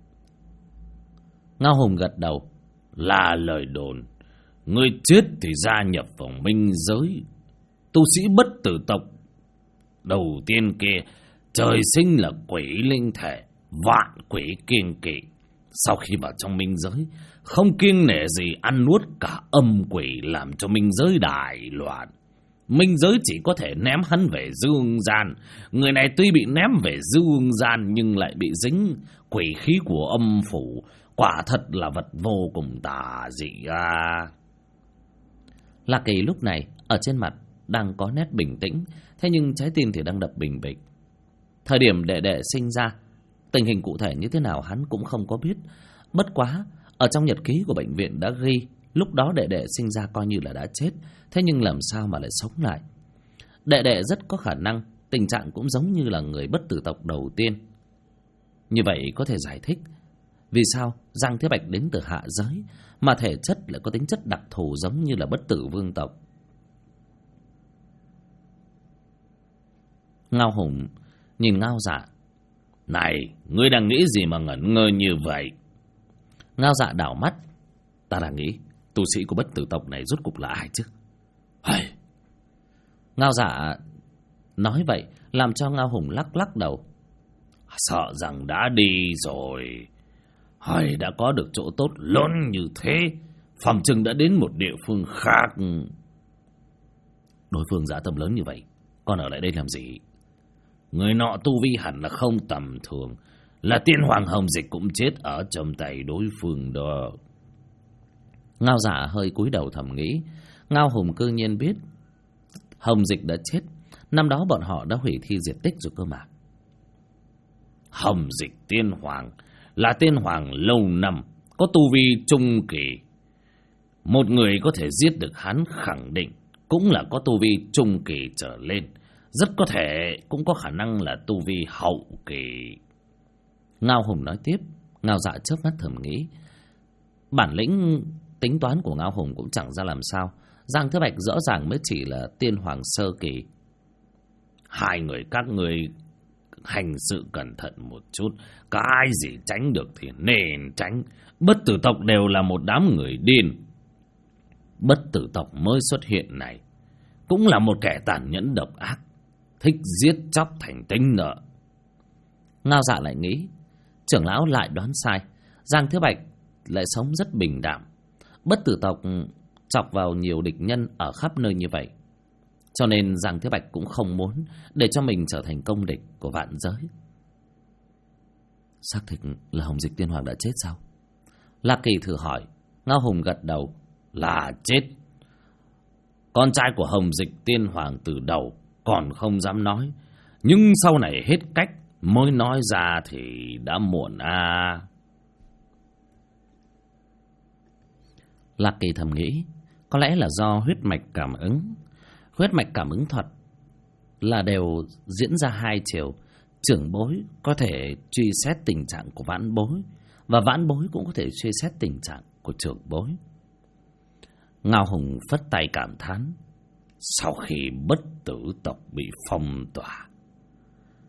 Ngao Hùng gật đầu. Là lời đồn. Người chết thì gia nhập vào minh giới. Tu sĩ Bất Tử tộc đầu tiên kia trời sinh là quỷ linh thể, vạn quỷ kiêng kỵ. Sau khi vào trong minh giới, không kiêng nể gì ăn nuốt cả âm quỷ, làm cho minh giới đại loạn. Minh giới chỉ có thể ném hắn về dương gian. Người này tuy bị ném về dương gian nhưng lại bị dính quỷ khí của âm phủ. Quả thật là vật vô cùng tà dị à. Lạc Kỳ lúc này ở trên mặt đang có nét bình tĩnh, thế nhưng trái tim thì đang đập bình bịch. Thời điểm đệ đệ sinh ra, tình hình cụ thể như thế nào hắn cũng không có biết. Bất quá ở trong nhật ký của bệnh viện đã ghi lúc đó đệ đệ sinh ra coi như là đã chết, thế nhưng làm sao mà lại sống lại. Đệ đệ rất có khả năng tình trạng cũng giống như là người Bất Tử tộc đầu tiên. Như vậy có thể giải thích vì sao Giang Thiếu Bạch đến từ hạ giới mà thể chất lại có tính chất đặc thù giống như là Bất Tử vương tộc. Ngao Hùng nhìn Ngao Dạ. Này, ngươi đang nghĩ gì mà ngẩn ngơ như vậy? Ngao Dạ đảo mắt. Ta đang nghĩ tu sĩ của Bất Tử tộc này rốt cục là ai chứ? Hay. Ngao Dạ nói vậy làm cho Ngao Hùng lắc lắc đầu. Sợ rằng đã đi rồi. Hay, đã có được chỗ tốt lớn như thế, phòng chừng đã đến một địa phương khác. Đối phương dã tâm lớn như vậy, còn ở lại đây làm gì? Người nọ tu vi hẳn là không tầm thường, là tiên hoàng Hồng Dịch cũng chết ở trong tay đối phương đó. Ngao Dạ hơi cúi đầu thầm nghĩ. Ngao Hùng cư nhiên biết Hồng Dịch đã chết. Năm đó bọn họ đã hủy thi diệt tích rồi cơ mà. Hồng Dịch tiên hoàng là tiên hoàng lâu năm, có tu vi trung kỳ. Một người có thể giết được hắn khẳng định cũng là có tu vi trung kỳ trở lên. Rất có thể cũng có khả năng là tu vi hậu kỳ. Ngao Hùng nói tiếp. Ngao Dạ chớp mắt thầm nghĩ. Bản lĩnh tính toán của Ngao Hùng cũng chẳng ra làm sao. Giang Thiếu Bạch rõ ràng mới chỉ là tiên hoàng sơ kỳ. Hai người các người hành sự cẩn thận một chút. Cái gì tránh được thì nên tránh. Bất Tử tộc đều là một đám người điên. Bất Tử tộc mới xuất hiện này cũng là một kẻ tàn nhẫn độc ác, thích giết chóc thành tính nợ. Ngao Dạ lại nghĩ, trưởng lão lại đoán sai. Giang Thiếu Bạch lại sống rất bình đạm. Bất Tử tộc chọc vào nhiều địch nhân ở khắp nơi như vậy, cho nên Giang Thiếu Bạch cũng không muốn để cho mình trở thành công địch của vạn giới. Xác thực là Hồng Dịch tiên hoàng đã chết sao? Lạc Kỳ thử hỏi. Ngao Hùng gật đầu. Là chết. Con trai của Hồng Dịch tiên hoàng từ đầu còn không dám nói, nhưng sau này hết cách mới nói ra thì đã muộn à. Lạc Kỳ thầm nghĩ, có lẽ là do huyết mạch cảm ứng. Huyết mạch cảm ứng thuật là đều diễn ra hai chiều. Trưởng bối có thể truy xét tình trạng của vãn bối, và vãn bối cũng có thể truy xét tình trạng của trưởng bối. Ngao Hùng phất tay cảm thán. Sau khi Bất Tử tộc bị phong tỏa,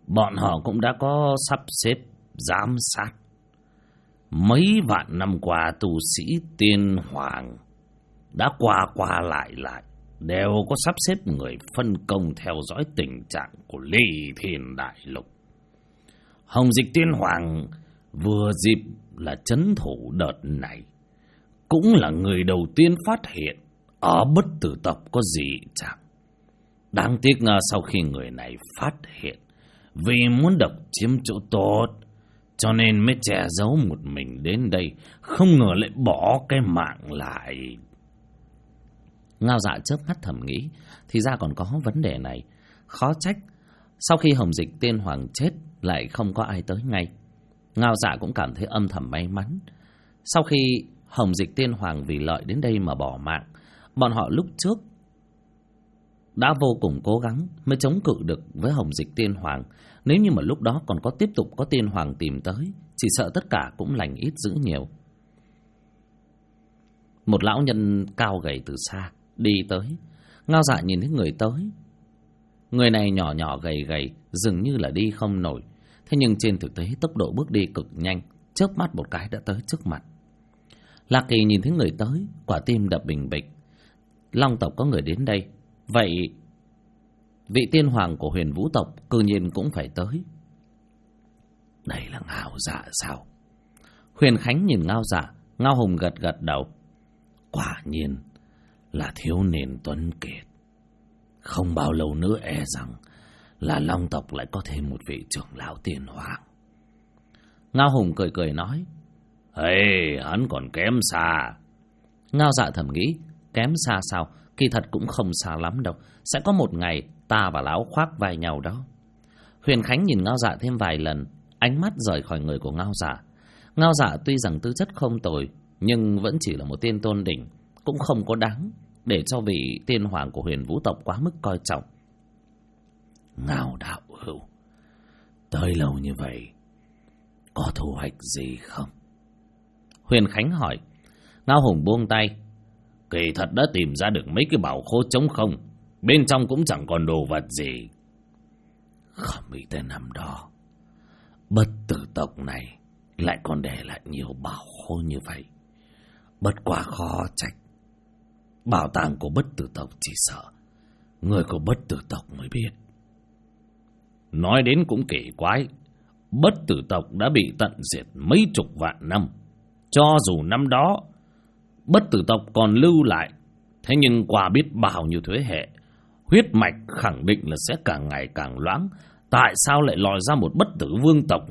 bọn họ cũng đã có sắp xếp giám sát. Mấy vạn năm qua tu sĩ tiên hoàng đã qua lại đều có sắp xếp người phân công theo dõi tình trạng của Ly Thiên Đại Lục. Hồng Dịch Tiên Hoàng vừa dịp là trấn thủ đợt này, cũng là người đầu tiên phát hiện ở Bất Tử tộc có dị trạng. Đáng tiếc sau khi người này phát hiện, vì muốn độc chiếm chỗ tốt, cho nên mới che giấu một mình đến đây, không ngờ lại bỏ cái mạng lại. Ngao Dạ chớp mắt thầm nghĩ, thì ra còn có vấn đề này. Khó trách sau khi Hồng Dịch Tiên Hoàng chết lại không có ai tới ngay. Ngao Dạ cũng cảm thấy âm thầm may mắn. Sau khi Hồng Dịch Tiên Hoàng vì lợi đến đây mà bỏ mạng, bọn họ lúc trước đã vô cùng cố gắng mới chống cự được với Hồng Dịch Tiên Hoàng. Nếu như mà lúc đó còn có tiếp tục có Tiên Hoàng tìm tới, chỉ sợ tất cả cũng lành ít dữ nhiều. Một lão nhân cao gầy từ xa đi tới. Ngao Dạ nhìn thấy người tới. Người này nhỏ nhỏ gầy gầy, dường như là đi không nổi. Thế nhưng trên thực tế tốc độ bước đi cực nhanh, chớp mắt một cái đã tới trước mặt. Lạc Kỳ nhìn thấy người tới, quả tim đập bình bịch. Long tộc có người đến đây, vậy vị tiên hoàng của Huyền Vũ tộc cư nhiên cũng phải tới. Đây là Ngao Dạ sao? Huyền Khánh nhìn Ngao Dạ. Ngao Hùng gật gật đầu. Quả nhiên là thiếu niên tuấn kiệt. Không bao lâu nữa e rằng là Long tộc lại có thêm một vị trưởng lão tiên hoàng. Ngao Hùng cười cười nói, hắn còn kém xa. Ngao Dạ thầm nghĩ, kém xa sao? Kỳ thật cũng không xa lắm đâu. Sẽ có một ngày ta và lão khoác vai nhau đó. Huyền Khánh nhìn Ngao Dạ thêm vài lần, ánh mắt rời khỏi người của Ngao Dạ. Ngao Dạ tuy rằng tư chất không tồi, nhưng vẫn chỉ là một tiên tôn đỉnh, cũng không có đáng để cho vị tiên hoàng của Huyền Vũ tộc quá mức coi trọng. Ngao đạo hữu, tới lâu như vậy có thu hoạch gì không? Huyền Khánh hỏi. Ngao Hùng buông tay. Kỳ thật đã tìm ra được mấy cái bảo khố trống không, bên trong cũng chẳng còn đồ vật gì. Không bị tên năm đó Bất Tử tộc này lại còn để lại nhiều bảo khố như vậy. Bất quá khó trách, bảo tàng của Bất Tử tộc chỉ sợ người của Bất Tử tộc mới biết. Nói đến cũng kỳ quái, Bất Tử tộc đã bị tận diệt mấy chục vạn năm. Cho dù năm đó Bất Tử tộc còn lưu lại, thế nhưng qua biết bao nhiêu thế hệ, huyết mạch khẳng định là sẽ càng ngày càng loãng. Tại sao lại lòi ra một Bất Tử vương tộc?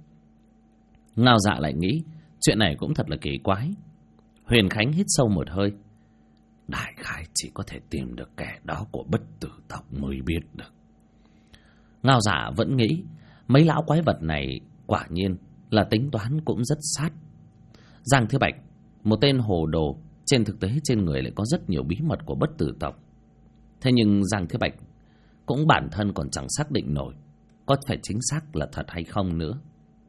Ngao Dạ lại nghĩ, chuyện này cũng thật là kỳ quái. Huyền Khánh hít sâu một hơi. Đại khái chỉ có thể tìm được kẻ đó của Bất Tử tộc mới biết được. Ngao Dạ vẫn nghĩ, mấy lão quái vật này quả nhiên là tính toán cũng rất sát. Giang Thứ Bạch, một tên hồ đồ, trên thực tế trên người lại có rất nhiều bí mật của Bất Tử tộc. Thế nhưng Giang Thứ Bạch cũng bản thân còn chẳng xác định nổi có phải chính xác là thật hay không nữa.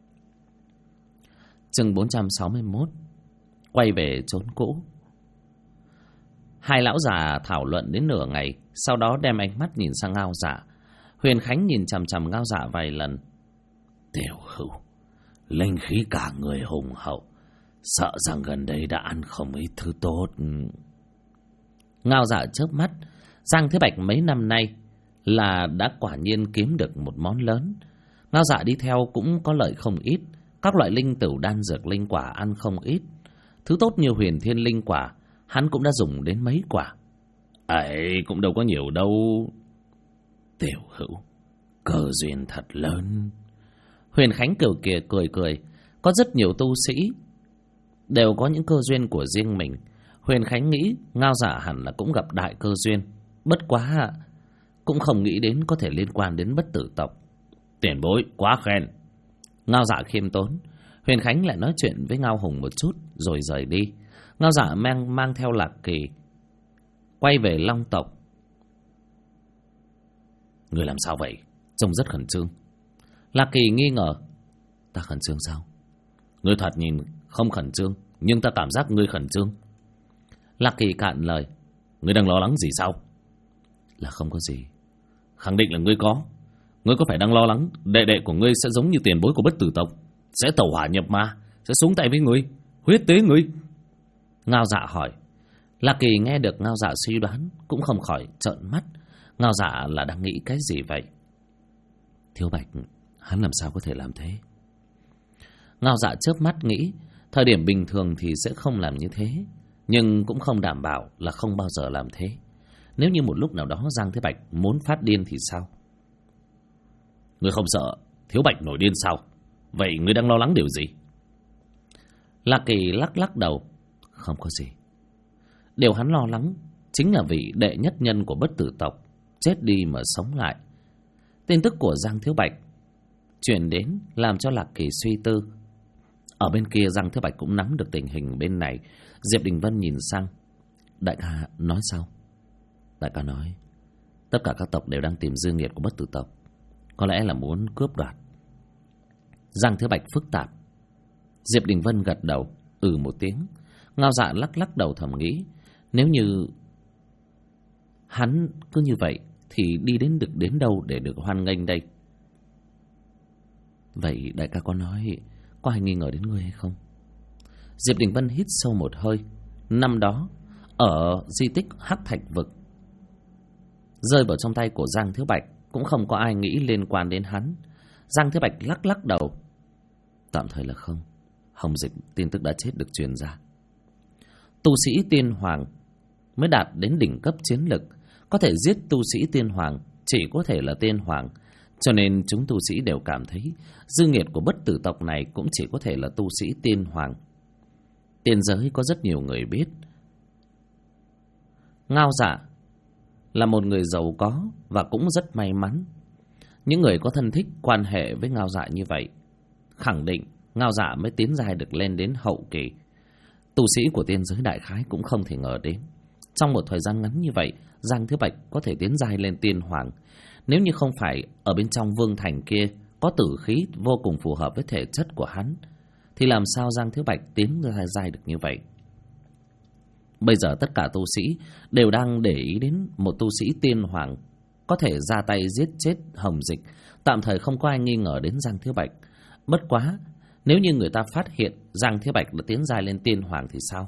Chương 461. Quay về chốn cũ. Hai lão già thảo luận đến nửa ngày, sau đó đem ánh mắt nhìn sang Ngao Dạ. Huyền Khánh nhìn chằm chằm Ngao Dạ vài lần. Tiểu hữu, linh khí cả người hùng hậu, sợ rằng gần đây đã ăn không ít thứ tốt. Ngao Dạ chớp mắt. Giang Thế Bạch mấy năm nay là đã quả nhiên kiếm được một món lớn. Ngao Dạ đi theo cũng có lợi không ít. Các loại linh tửu đan dược linh quả ăn không ít. Thứ tốt như huyền thiên linh quả hắn cũng đã dùng đến mấy quả. Ấy cũng đâu có nhiều đâu. Tiểu hữu, cơ duyên thật lớn. Huyền Khánh cười. Có rất nhiều tu sĩ đều có những cơ duyên của riêng mình. Huyền Khánh nghĩ Ngao Dạ hẳn là cũng gặp đại cơ duyên, bất quá cũng không nghĩ đến có thể liên quan đến Bất Tử tộc. Tiền bối quá khen. Ngao Dạ khiêm tốn. Huyền Khánh lại nói chuyện với Ngao Hùng một chút rồi rời đi. Ngao Dạ mang theo Lạc Kỳ quay về Long tộc. Người làm sao vậy? Trông rất khẩn trương. Lạc Kỳ nghi ngờ. Ta khẩn trương sao? Ngươi thật nhìn không khẩn trương, nhưng ta cảm giác ngươi khẩn trương. Lạc Kỳ cạn lời. Ngươi đang lo lắng gì sao? Là không có gì. Khẳng định là ngươi có. Ngươi có phải đang lo lắng đệ đệ của ngươi sẽ giống như tiền bối của Bất Tử tộc, sẽ tẩu hỏa nhập ma, sẽ xuống tay với ngươi, huyết tế ngươi? Ngao Dạ hỏi. Lạc Kỳ nghe được Ngao Dạ suy đoán cũng không khỏi trợn mắt. Ngao Dạ là đang nghĩ cái gì vậy? Thiếu Bạch, hắn làm sao có thể làm thế? Ngao Dạ chớp mắt nghĩ, thời điểm bình thường thì sẽ không làm như thế, nhưng cũng không đảm bảo là không bao giờ làm thế. Nếu như một lúc nào đó Giang Thế Bạch muốn phát điên thì sao? Ngươi không sợ Thiếu Bạch nổi điên sao? Vậy ngươi đang lo lắng điều gì? Lạc Kỳ lắc đầu. Không có gì. Điều hắn lo lắng chính là vị đệ nhất nhân của Bất Tử tộc chết đi mà sống lại. Tin tức của Giang Thiếu Bạch truyền đến làm cho Lạc Kỳ suy tư. Ở bên kia Giang Thiếu Bạch cũng nắm được tình hình bên này. Diệp Đình Vân nhìn sang. Đại ca nói sao? Đại ca nói tất cả các tộc đều đang tìm dư nghiệt của Bất Tử tộc, có lẽ là muốn cướp đoạt. Giang Thiếu Bạch phức tạp. Diệp Đình Vân gật đầu một tiếng. Ngao Dạ lắc đầu thầm nghĩ, nếu như hắn cứ như vậy thì đi đến đâu để được hoan nghênh đây? Vậy đại ca có nói có ai nghi ngờ đến ngươi hay không? Diệp Đình Vân hít sâu một hơi. Năm đó ở di tích Hắc Thạch Vực rơi vào trong tay của Giang Thiếu Bạch, cũng không có ai nghĩ liên quan đến hắn. Giang Thiếu Bạch lắc đầu. Tạm thời là không. Hồng Dịch tin tức đã chết được truyền ra. Tu sĩ tiên hoàng mới đạt đến đỉnh cấp chiến lực, có thể giết tu sĩ tiên hoàng chỉ có thể là tiên hoàng, cho nên chúng tu sĩ đều cảm thấy dư nghiệt của Bất Tử tộc này cũng chỉ có thể là tu sĩ tiên hoàng. Tiên giới có rất nhiều người biết Ngao Dạ là một người giàu có và cũng rất may mắn. Những người có thân thích quan hệ với Ngao Dạ như vậy khẳng định Ngao Dạ mới tiến giai được lên đến hậu kỳ. Tu sĩ của tiên giới đại khái cũng không thể ngờ đến trong một thời gian ngắn như vậy Giang Thiếu Bạch có thể tiến giai lên tiên hoàng. Nếu như không phải ở bên trong vương thành kia có tử khí vô cùng phù hợp với thể chất của hắn, thì làm sao Giang Thiếu Bạch tiến giai được như vậy? Bây giờ tất cả tu sĩ đều đang để ý đến một tu sĩ tiên hoàng có thể ra tay giết chết Hồng Dịch. Tạm thời không có ai nghi ngờ đến Giang Thiếu Bạch. Bất quá, nếu như người ta phát hiện Giang Thiếu Bạch đã tiến giai lên tiên hoàng thì sao?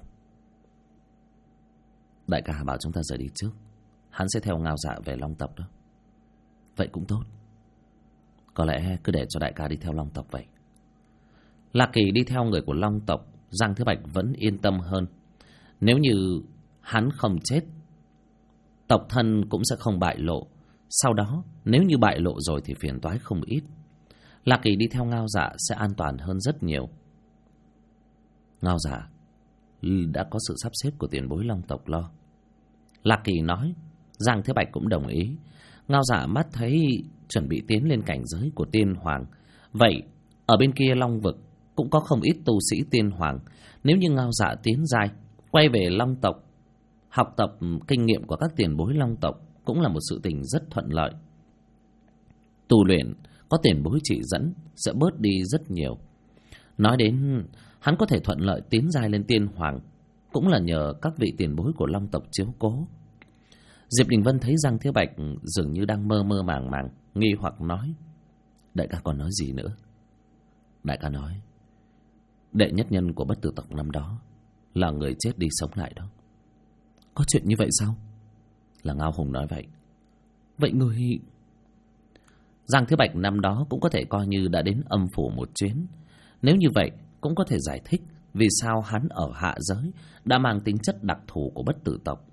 Đại ca bảo chúng ta rời đi trước, hắn sẽ theo Ngao Dạ về Long tộc đó. Vậy cũng tốt. Có lẽ cứ để cho đại ca đi theo Long tộc vậy. Lạc Kỳ đi theo người của Long tộc, Giang Thiếu Bạch vẫn yên tâm hơn. Nếu như hắn không chết, tộc thân cũng sẽ không bại lộ. Sau đó, nếu như bại lộ rồi thì phiền toái không ít. Lạc Kỳ đi theo Ngao Dạ sẽ an toàn hơn rất nhiều. Ngao Dạ đã có sự sắp xếp của tiền bối Long tộc lo. Lạc Kỳ nói. Giang Thế Bạch cũng đồng ý. Ngao Dạ mắt thấy chuẩn bị tiến lên cảnh giới của tiên hoàng. Vậy ở bên kia Long vực cũng có không ít tu sĩ tiên hoàng. Nếu như Ngao Dạ tiến giai, quay về Long tộc học tập kinh nghiệm của các tiền bối Long tộc cũng là một sự tình rất thuận lợi. Tu luyện có tiền bối chỉ dẫn sẽ bớt đi rất nhiều. Nói đến hắn có thể thuận lợi tiến giai lên tiên hoàng cũng là nhờ các vị tiền bối của Long tộc chiếu cố. Diệp Đình Vân thấy Giang Thiếu Bạch dường như đang mơ màng, nghi hoặc nói. Đại ca còn nói gì nữa? Đại ca nói đệ nhất nhân của Bất Tử tộc năm đó là người chết đi sống lại đó. Có chuyện như vậy sao? Là Ngao Hùng nói vậy. Vậy người... Giang Thiếu Bạch năm đó cũng có thể coi như đã đến âm phủ một chuyến. Nếu như vậy cũng có thể giải thích vì sao hắn ở hạ giới đã mang tính chất đặc thù của Bất Tử tộc.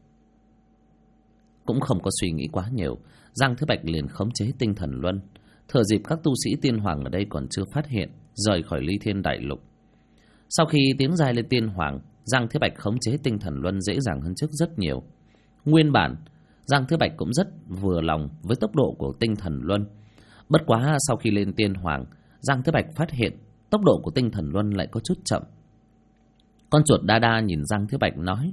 Cũng không có suy nghĩ quá nhiều, Giang Thiếu Bạch liền khống chế tinh thần luân, thừa dịp các tu sĩ tiên hoàng ở đây còn chưa phát hiện, rời khỏi Ly Thiên Đại Lục. Sau khi tiến giai lên tiên hoàng, Giang Thiếu Bạch khống chế tinh thần luân dễ dàng hơn trước rất nhiều. Nguyên bản, Giang Thiếu Bạch cũng rất vừa lòng với tốc độ của tinh thần luân. Bất quá sau khi lên tiên hoàng, Giang Thiếu Bạch phát hiện tốc độ của tinh thần luân lại có chút chậm. Con chuột Đa Đa nhìn Giang Thiếu Bạch nói.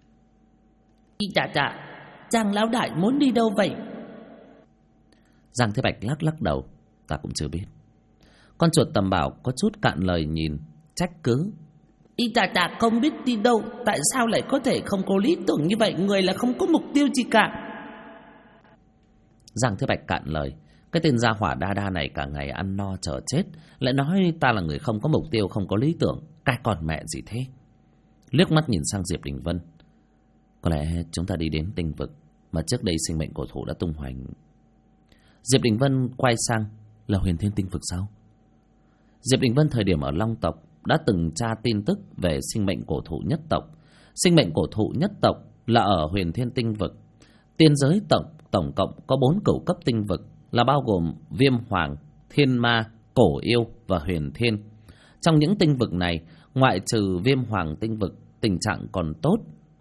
Chà, Giang lão đại muốn đi đâu vậy? Giang Thiếu Bạch lắc đầu. Ta cũng chưa biết. Con chuột Tầm Bảo có chút cạn lời nhìn, trách cứ. Chà, không biết đi đâu, tại sao lại có thể không có lý tưởng như vậy? Người là không có mục tiêu gì cả. Giang Thiếu Bạch cạn lời, Cái tên gia hỏa đa đa này cả ngày ăn no chờ chết, lại nói ta là người không có mục tiêu, không có lý tưởng. Cái con mẹ gì thế? Liếc mắt nhìn sang Diệp Đình Vân. Có lẽ chúng ta đi đến tinh vực mà trước đây sinh mệnh cổ thụ đã tung hoành. Diệp Đình Vân quay sang. Là Huyền Thiên tinh vực sao? Diệp Đình Vân thời điểm ở Long tộc đã từng tra tin tức về sinh mệnh cổ thụ nhất tộc. Sinh mệnh cổ thụ nhất tộc là ở Huyền Thiên tinh vực. Tiên giới tổng cộng có 4 cửu cấp tinh vực, là bao gồm Viêm Hoàng, Thiên Ma, Cổ Yêu và Huyền Thiên. Trong những tinh vực này, ngoại trừ Viêm Hoàng tinh vực, tình trạng còn tốt.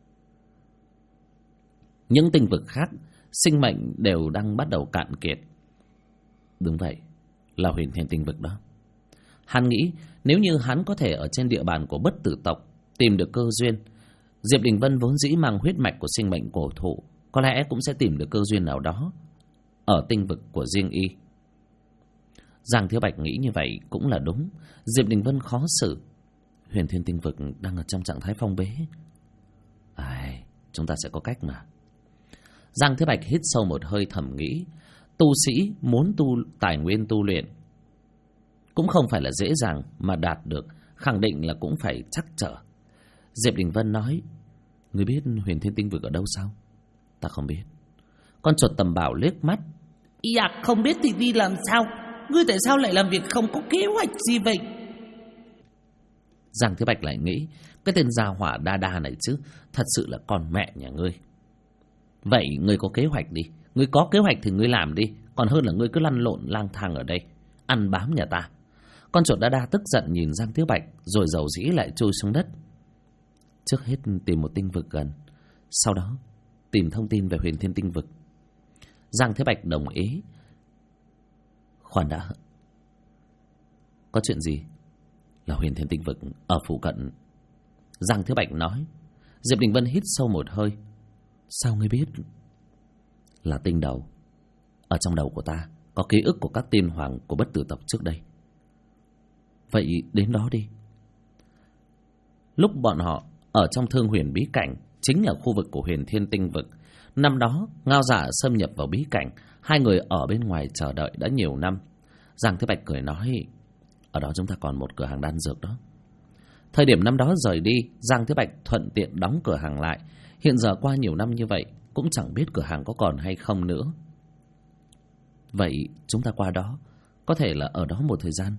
Những tinh vực khác, sinh mệnh đều đang bắt đầu cạn kiệt. Đúng vậy, là Huyền Thiên tinh vực đó. Hắn nghĩ nếu như hắn có thể ở trên địa bàn của Bất Tử tộc tìm được cơ duyên, Diệp Đình Vân vốn dĩ mang huyết mạch của sinh mệnh cổ thụ, có lẽ cũng sẽ tìm được cơ duyên nào đó ở tinh vực của riêng y. Giang Thiếu Bạch nghĩ như vậy cũng là đúng. Diệp Đình Vân khó xử. Huyền Thiên tinh vực đang ở trong trạng thái phong bế. Chúng ta sẽ có cách mà. Giang Thiếu Bạch hít sâu một hơi thầm nghĩ. Tu sĩ muốn tu tài nguyên tu luyện cũng không phải là dễ dàng mà đạt được, khẳng định là cũng phải trắc trở. Diệp Đình Vân nói, ngươi biết Huyền Thiên tinh vực ở đâu sao? Ta không biết. Con chuột tầm bảo liếc mắt. Dạ không biết thì đi làm sao? Ngươi tại sao lại làm việc không có kế hoạch gì vậy? Giang Thiếu Bạch lại nghĩ, cái tên gia hỏa đa đa này chứ, thật sự là con mẹ nhà ngươi. Vậy ngươi có kế hoạch đi. Ngươi có kế hoạch thì ngươi làm đi, còn hơn là ngươi cứ lăn lộn lang thang ở đây ăn bám nhà ta. Con chuột đa đa tức giận nhìn Giang Thiếu Bạch, rồi dầu dĩ lại chui xuống đất. Trước hết tìm một tinh vực gần, sau đó tìm thông tin về Huyền Thiên tinh vực. Giang Thiếu Bạch đồng ý. Khoan đã, có chuyện gì? Là Huyền Thiên tinh vực ở phụ cận. Giang Thiếu Bạch nói. Diệp Đình Vân hít sâu một hơi. Sao ngươi biết? Là tinh đầu. Ở trong đầu của ta có ký ức của các tiên hoàng của Bất Tử tộc trước đây. Vậy đến đó đi. Lúc bọn họ ở trong Thương Huyền bí cảnh, chính là khu vực của Huyền Thiên tinh vực. Năm đó Ngao Dạ xâm nhập vào bí cảnh, hai người ở bên ngoài chờ đợi đã nhiều năm. Giang Thế Bạch cười nói, ở đó chúng ta còn một cửa hàng đan dược đó. Thời điểm năm đó rời đi, Giang Thế Bạch thuận tiện đóng cửa hàng lại. Hiện giờ qua nhiều năm như vậy, cũng chẳng biết cửa hàng có còn hay không nữa. Vậy chúng ta qua đó, có thể là ở đó một thời gian.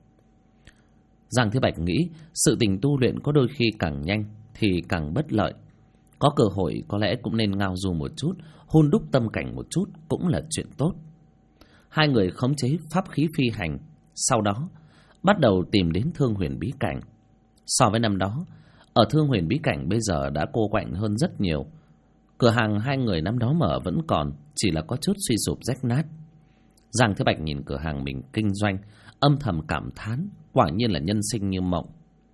Giang Thế Bạch nghĩ sự tình tu luyện có đôi khi càng nhanh thì càng bất lợi. Có cơ hội có lẽ cũng nên ngao du một chút, hôn đúc tâm cảnh một chút cũng là chuyện tốt. Hai người khống chế pháp khí phi hành, sau đó bắt đầu tìm đến Thương Huyền bí cảnh. So với năm đó, ở Thương Huyền bí cảnh bây giờ đã cô quạnh hơn rất nhiều. Cửa hàng hai người năm đó mở vẫn còn, chỉ là có chút suy sụp rách nát. Giang Thế Bạch nhìn cửa hàng mình kinh doanh, âm thầm cảm thán, quả nhiên là nhân sinh như mộng.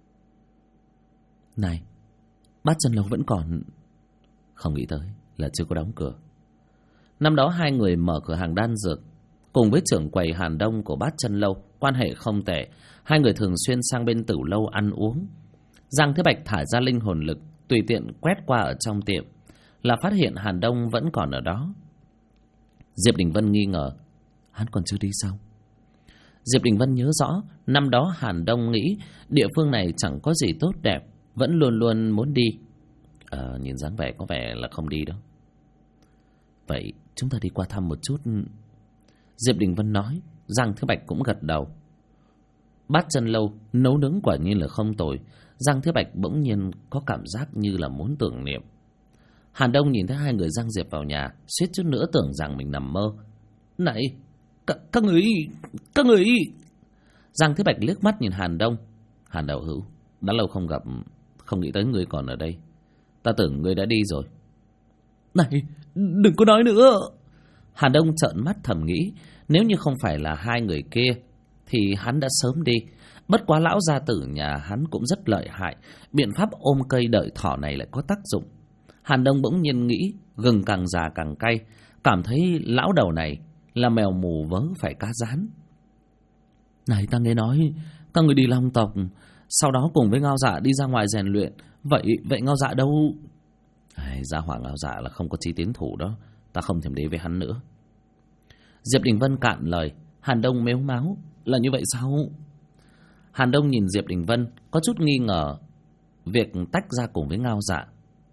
Này, Bát Chân Lâu vẫn còn. Không nghĩ tới là chưa có đóng cửa. Năm đó hai người mở cửa hàng đan dược, cùng với trưởng quầy Hàn Đông của Bát Chân Lâu, quan hệ không tệ. Hai người thường xuyên sang bên Tử Lâu ăn uống. Giang Thế Bạch thả ra linh hồn lực, tùy tiện quét qua ở trong tiệm, là phát hiện Hàn Đông vẫn còn ở đó. Diệp Đình Vân nghi ngờ, hắn còn chưa đi sao? Diệp Đình Vân nhớ rõ, năm đó Hàn Đông nghĩ địa phương này chẳng có gì tốt đẹp, vẫn luôn luôn muốn đi. Nhìn dáng vẻ có vẻ là không đi đâu. Vậy chúng ta đi qua thăm một chút. Diệp Đình Vân nói. Giang Thế Bạch cũng gật đầu. Bát Chân Lâu nấu nướng quả nhiên là không tồi. Giang Thế Bạch bỗng nhiên có cảm giác như là muốn tưởng niệm. Hàn Đông nhìn thấy hai người Giang Diệp vào nhà, suýt chút nữa tưởng rằng mình nằm mơ. Này, các người. Giang Thế Bạch liếc mắt nhìn Hàn Đông. Hàn đạo hữu, đã lâu không gặp, không nghĩ tới ngươi còn ở đây. Ta tưởng ngươi đã đi rồi. Này, đừng có nói nữa. Hàn Đông trợn mắt thầm nghĩ, nếu như không phải là hai người kia thì hắn đã sớm đi. Bất quá lão gia tử nhà hắn cũng rất lợi hại, biện pháp ôm cây đợi thỏ này lại có tác dụng. Hàn Đông bỗng nhiên nghĩ, gừng càng già càng cay, cảm thấy lão đầu này là mèo mù vớ phải cá rán. Này, ta nghe nói các người đi Long tộc, sau đó cùng với Ngao Dạ đi ra ngoài rèn luyện. Vậy Ngao Dạ đâu? Gia hỏa Ngao Dạ là không có chí tiến thủ đó, ta không thèm đế với hắn nữa. Diệp Đình Vân cạn lời. Hàn Đông mếu máo. Là như vậy sao? Hàn Đông nhìn Diệp Đình Vân có chút nghi ngờ việc tách ra cùng với Ngao Dạ.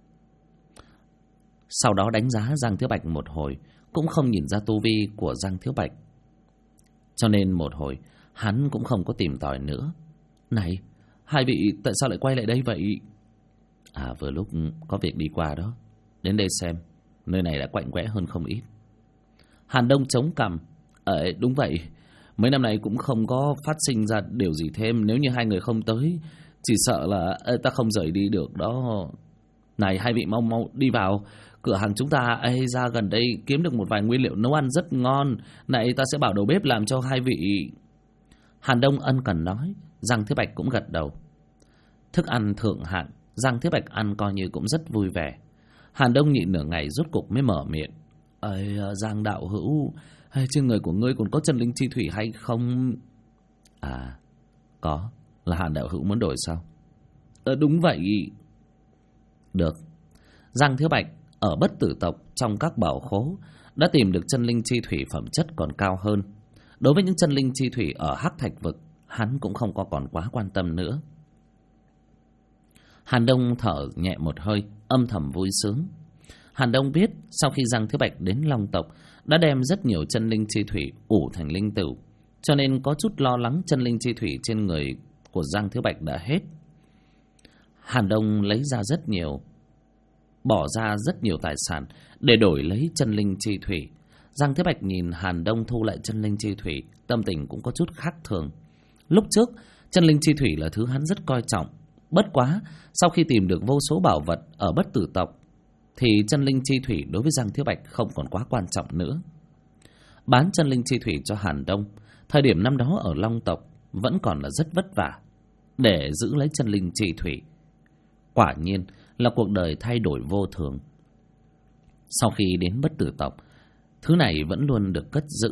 Sau đó đánh giá Giang Thiếu Bạch một hồi, cũng không nhìn ra tu vi của Giang Thiếu Bạch. Cho nên một hồi hắn cũng không có tìm tòi nữa. Này, hai vị tại sao lại quay lại đây vậy? À, vừa lúc có việc đi qua đó, đến đây xem. Nơi này đã quạnh quẽ hơn không ít. Hàn Đông chống cằm. Đúng vậy, mấy năm nay cũng không có phát sinh ra điều gì thêm. Nếu như hai người không tới, chỉ sợ là ta không rời đi được đó. Này, hai vị mau mau đi vào. Cửa hàng chúng ta ra gần đây kiếm được một vài nguyên liệu nấu ăn rất ngon. Này, ta sẽ bảo đầu bếp làm cho hai vị. Hàn Đông ân cần nói. Giang Thiếu Bạch cũng gật đầu. Thức ăn thượng hạng, Giang Thiếu Bạch ăn coi như cũng rất vui vẻ. Hàn Đông nhịn nửa ngày rốt cục mới mở miệng. Giang đạo hữu, trên người của ngươi còn có chân linh chi thủy hay không? À, có. Là Hàn đạo hữu muốn đổi sao? Đúng vậy. Được. Giang Thiếu Bạch ở Bất Tử tộc trong các bảo khố đã tìm được chân linh chi thủy phẩm chất còn cao hơn. Đối với những chân linh chi thủy ở Hắc Thạch vực, hắn cũng không có còn quá quan tâm nữa. Hàn Đông thở nhẹ một hơi, âm thầm vui sướng. Hàn Đông biết sau khi Giang Thiếu Bạch đến Long tộc đã đem rất nhiều chân linh chi thủy ủ thành linh tửu, cho nên có chút lo lắng chân linh chi thủy trên người của Giang Thiếu Bạch đã hết. Hàn Đông lấy ra rất nhiều, bỏ ra rất nhiều tài sản để đổi lấy chân linh chi thủy. Giang Thiếu Bạch nhìn Hàn Đông thu lại chân linh chi thủy, tâm tình cũng có chút khác thường. Lúc trước, chân linh chi thủy là thứ hắn rất coi trọng. Bất quá, sau khi tìm được vô số bảo vật ở Bất Tử tộc, thì chân linh chi thủy đối với Giang Thiếu Bạch không còn quá quan trọng nữa. Bán chân linh chi thủy cho Hàn Đông, thời điểm năm đó ở Long tộc vẫn còn là rất vất vả để giữ lấy chân linh chi thủy. Quả nhiên là cuộc đời thay đổi vô thường. Sau khi đến Bất Tử tộc, thứ này vẫn luôn được cất giữ.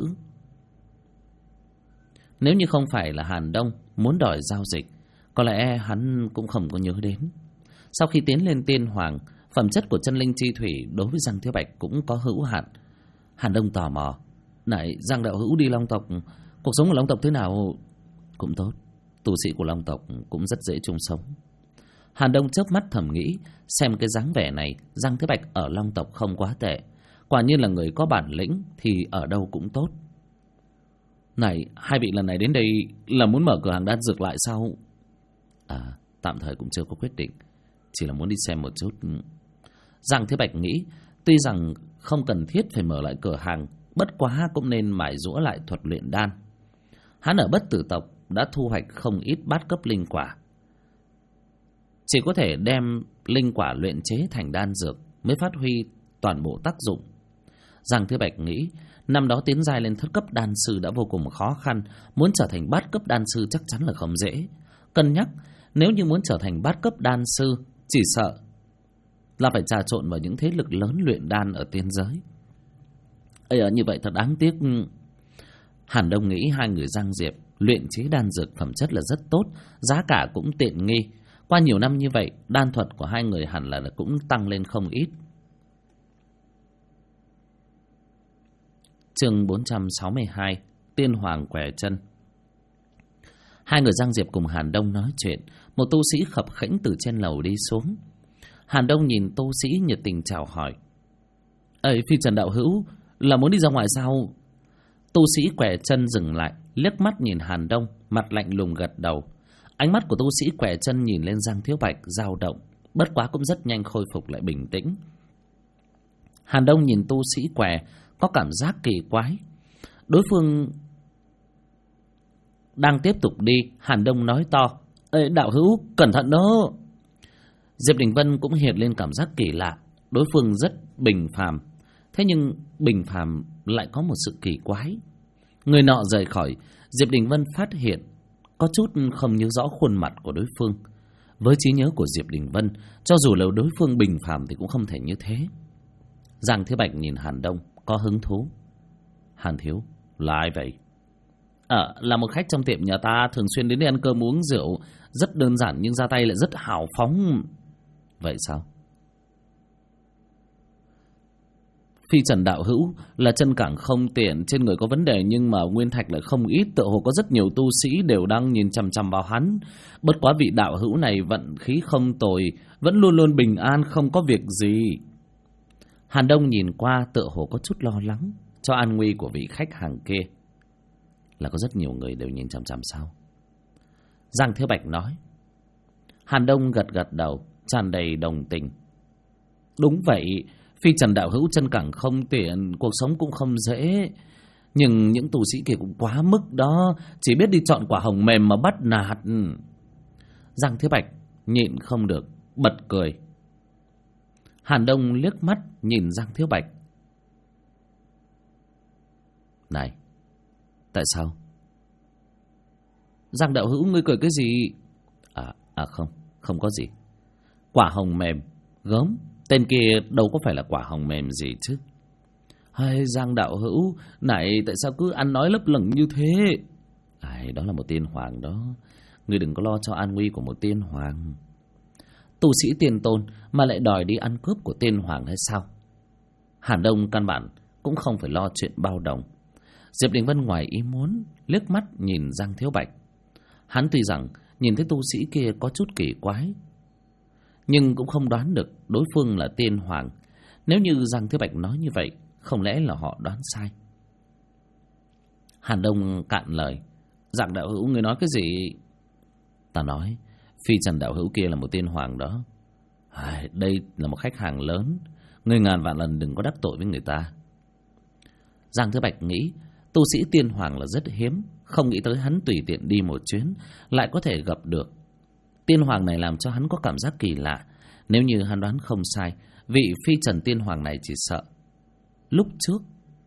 Nếu như không phải là Hàn Đông muốn đòi giao dịch, có lẽ hắn cũng không có nhớ đến. Sau khi tiến lên tiên hoàng, phẩm chất của chân linh chi thủy đối với Giang Thiếu Bạch cũng có hữu hạn. Hàn Đông tò mò. Này, Giang đạo hữu đi Long tộc, cuộc sống của Long tộc thế nào? Cũng tốt, tu sĩ của Long tộc cũng rất dễ chung sống. Hàn Đông chớp mắt thầm nghĩ, xem cái dáng vẻ này, Giang Thiếu Bạch ở Long tộc không quá tệ. Quả nhiên là người có bản lĩnh thì ở đâu cũng tốt. Này, hai vị lần này đến đây là muốn mở cửa hàng đan dược lại sao? À, tạm thời cũng chưa có quyết định, chỉ là muốn đi xem một chút. Giang Thiếu Bạch nghĩ, tuy rằng không cần thiết phải mở lại cửa hàng, bất quá cũng nên mài giũa lại thuật luyện đan. Hắn ở Bất Tử tộc đã thu hoạch không ít bát cấp linh quả, chỉ có thể đem linh quả luyện chế thành đan dược mới phát huy toàn bộ tác dụng. Giang Thiếu Bạch nghĩ, năm đó tiến giai lên thất cấp đan sư đã vô cùng khó khăn, muốn trở thành bát cấp đan sư chắc chắn là không dễ. Cân nhắc, nếu như muốn trở thành bát cấp đan sư, chỉ sợ là phải trà trộn vào những thế lực lớn luyện đan ở tiên giới. Như vậy thật đáng tiếc. Hàn Đông nghĩ hai người Giang Diệp luyện chế đan dược phẩm chất là rất tốt, giá cả cũng tiện nghi. Qua nhiều năm như vậy, đan thuật của hai người hẳn là cũng tăng lên không ít. Chương 462, Tiên Hoàng Què Chân. Hai người Giang Diệp cùng Hàn Đông nói chuyện, một tu sĩ khập khẽnh từ trên lầu đi xuống. Hàn Đông nhìn tu sĩ nhiệt tình chào hỏi. Phi Trần đạo hữu, là muốn đi ra ngoài sao? Tu sĩ Què Chân dừng lại, liếc mắt nhìn Hàn Đông, mặt lạnh lùng gật đầu. Ánh mắt của tu sĩ Què Chân nhìn lên Giang Thiếu Bạch dao động, bất quá cũng rất nhanh khôi phục lại bình tĩnh. Hàn Đông nhìn tu sĩ Què có cảm giác kỳ quái. Đối phương đang tiếp tục đi, Hàn Đông nói to, đạo hữu cẩn thận đó. Diệp Đình Vân cũng hiện lên cảm giác kỳ lạ. Đối phương rất bình phàm, thế nhưng bình phàm lại có một sự kỳ quái. Người nọ rời khỏi, Diệp Đình Vân phát hiện có chút không nhớ rõ khuôn mặt của đối phương. Với trí nhớ của Diệp Đình Vân, cho dù là đối phương bình phàm thì cũng không thể như thế. Giang Thiếu Bạch nhìn Hàn Đông có hứng thú. Hàn thiếu, là ai vậy? Là một khách trong tiệm nhà ta, thường xuyên đến đây ăn cơm uống rượu. Rất đơn giản nhưng ra tay lại rất hào phóng. Vậy sao? Phi trần đạo hữu là chân cẳng không tiện, trên người có vấn đề, nhưng mà nguyên thạch lại không ít, tựa hồ có rất nhiều tu sĩ đều đang nhìn chằm chằm vào hắn. Bất quá vị đạo hữu này vận khí không tồi, vẫn luôn luôn bình an, không có việc gì. Hàn Đông nhìn qua tựa hồ có chút lo lắng cho an nguy của vị khách hàng kia. Là có rất nhiều người đều nhìn chằm chằm sao? Giang Thiếu Bạch nói. Hàn Đông gật gật đầu, tràn đầy đồng tình. Đúng vậy, Phi trần đạo hữu chân cẳng không tiện, cuộc sống cũng không dễ. Nhưng những tu sĩ kia cũng quá mức đó, chỉ biết đi chọn quả hồng mềm mà bắt nạt. Giang Thiếu Bạch nhịn không được, bật cười. Hàn Đông liếc mắt nhìn Giang Thiếu Bạch. Này, tại sao? Giang đạo hữu, ngươi cười cái gì? Không có gì. Quả hồng mềm, gớm, tên kia đâu có phải là quả hồng mềm gì chứ. Hay Giang đạo hữu, này tại sao cứ ăn nói lấp lửng như thế? Đó là một tiên hoàng đó, ngươi đừng có lo cho an nguy của một tiên hoàng. Tu sĩ tiên tôn mà lại đòi đi ăn cướp của tiên hoàng hay sao? Hàn Đông căn bản cũng không phải lo chuyện bao đồng. Diệp Đình Vân ngoài ý muốn liếc mắt nhìn Giang Thiếu Bạch. Hắn tuy rằng nhìn thấy tu sĩ kia có chút kỳ quái, nhưng cũng không đoán được đối phương là tiên hoàng. Nếu như Giang Thiếu Bạch nói như vậy, không lẽ là họ đoán sai? Hàn Đông cạn lời. Giang đạo hữu, người nói cái gì? Ta nói Phi trần đạo hữu kia là một tiên hoàng đó. Đây là một khách hàng lớn, ngươi ngàn vạn lần đừng có đắc tội với người ta. Giang Thiếu Bạch nghĩ tu sĩ tiên hoàng là rất hiếm, không nghĩ tới hắn tùy tiện đi một chuyến lại có thể gặp được tiên hoàng này, làm cho hắn có cảm giác kỳ lạ. Nếu như hắn đoán không sai, vị Phi trần tiên hoàng này chỉ sợ lúc trước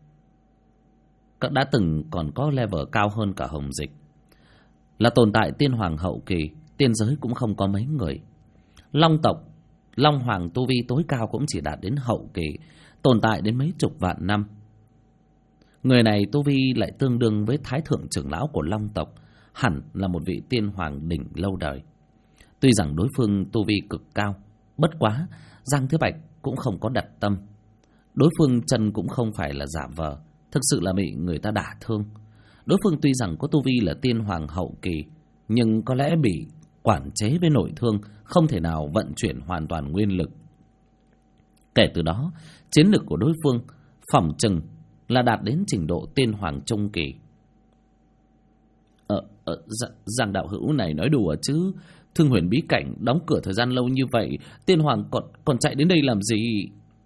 đã từng còn có level cao hơn cả Hồng Dịch, là tồn tại tiên hoàng hậu kỳ, tiên giới cũng không có mấy người. Long tộc Long hoàng tu vi tối cao cũng chỉ đạt đến hậu kỳ, tồn tại đến mấy chục vạn năm. Người này tu vi lại tương đương với thái thượng trưởng lão của Long tộc, hẳn là một vị tiên hoàng đỉnh lâu đời. Tuy rằng đối phương tu vi cực cao, bất quá Giang Thiếu Bạch cũng không có đặt tâm. Đối phương chân cũng không phải là giả vờ, thực sự là bị người ta đả thương. Đối phương tuy rằng có tu vi là tiên hoàng hậu kỳ, nhưng có lẽ bị quản chế với nội thương, không thể nào vận chuyển hoàn toàn nguyên lực. Kể từ đó, chiến lực của đối phương phỏng chừng là đạt đến trình độ tiên hoàng trung kỳ. Giang đạo hữu này nói đùa chứ? Thương Huyền bí cảnh đóng cửa thời gian lâu như vậy, tiên hoàng còn chạy đến đây làm gì?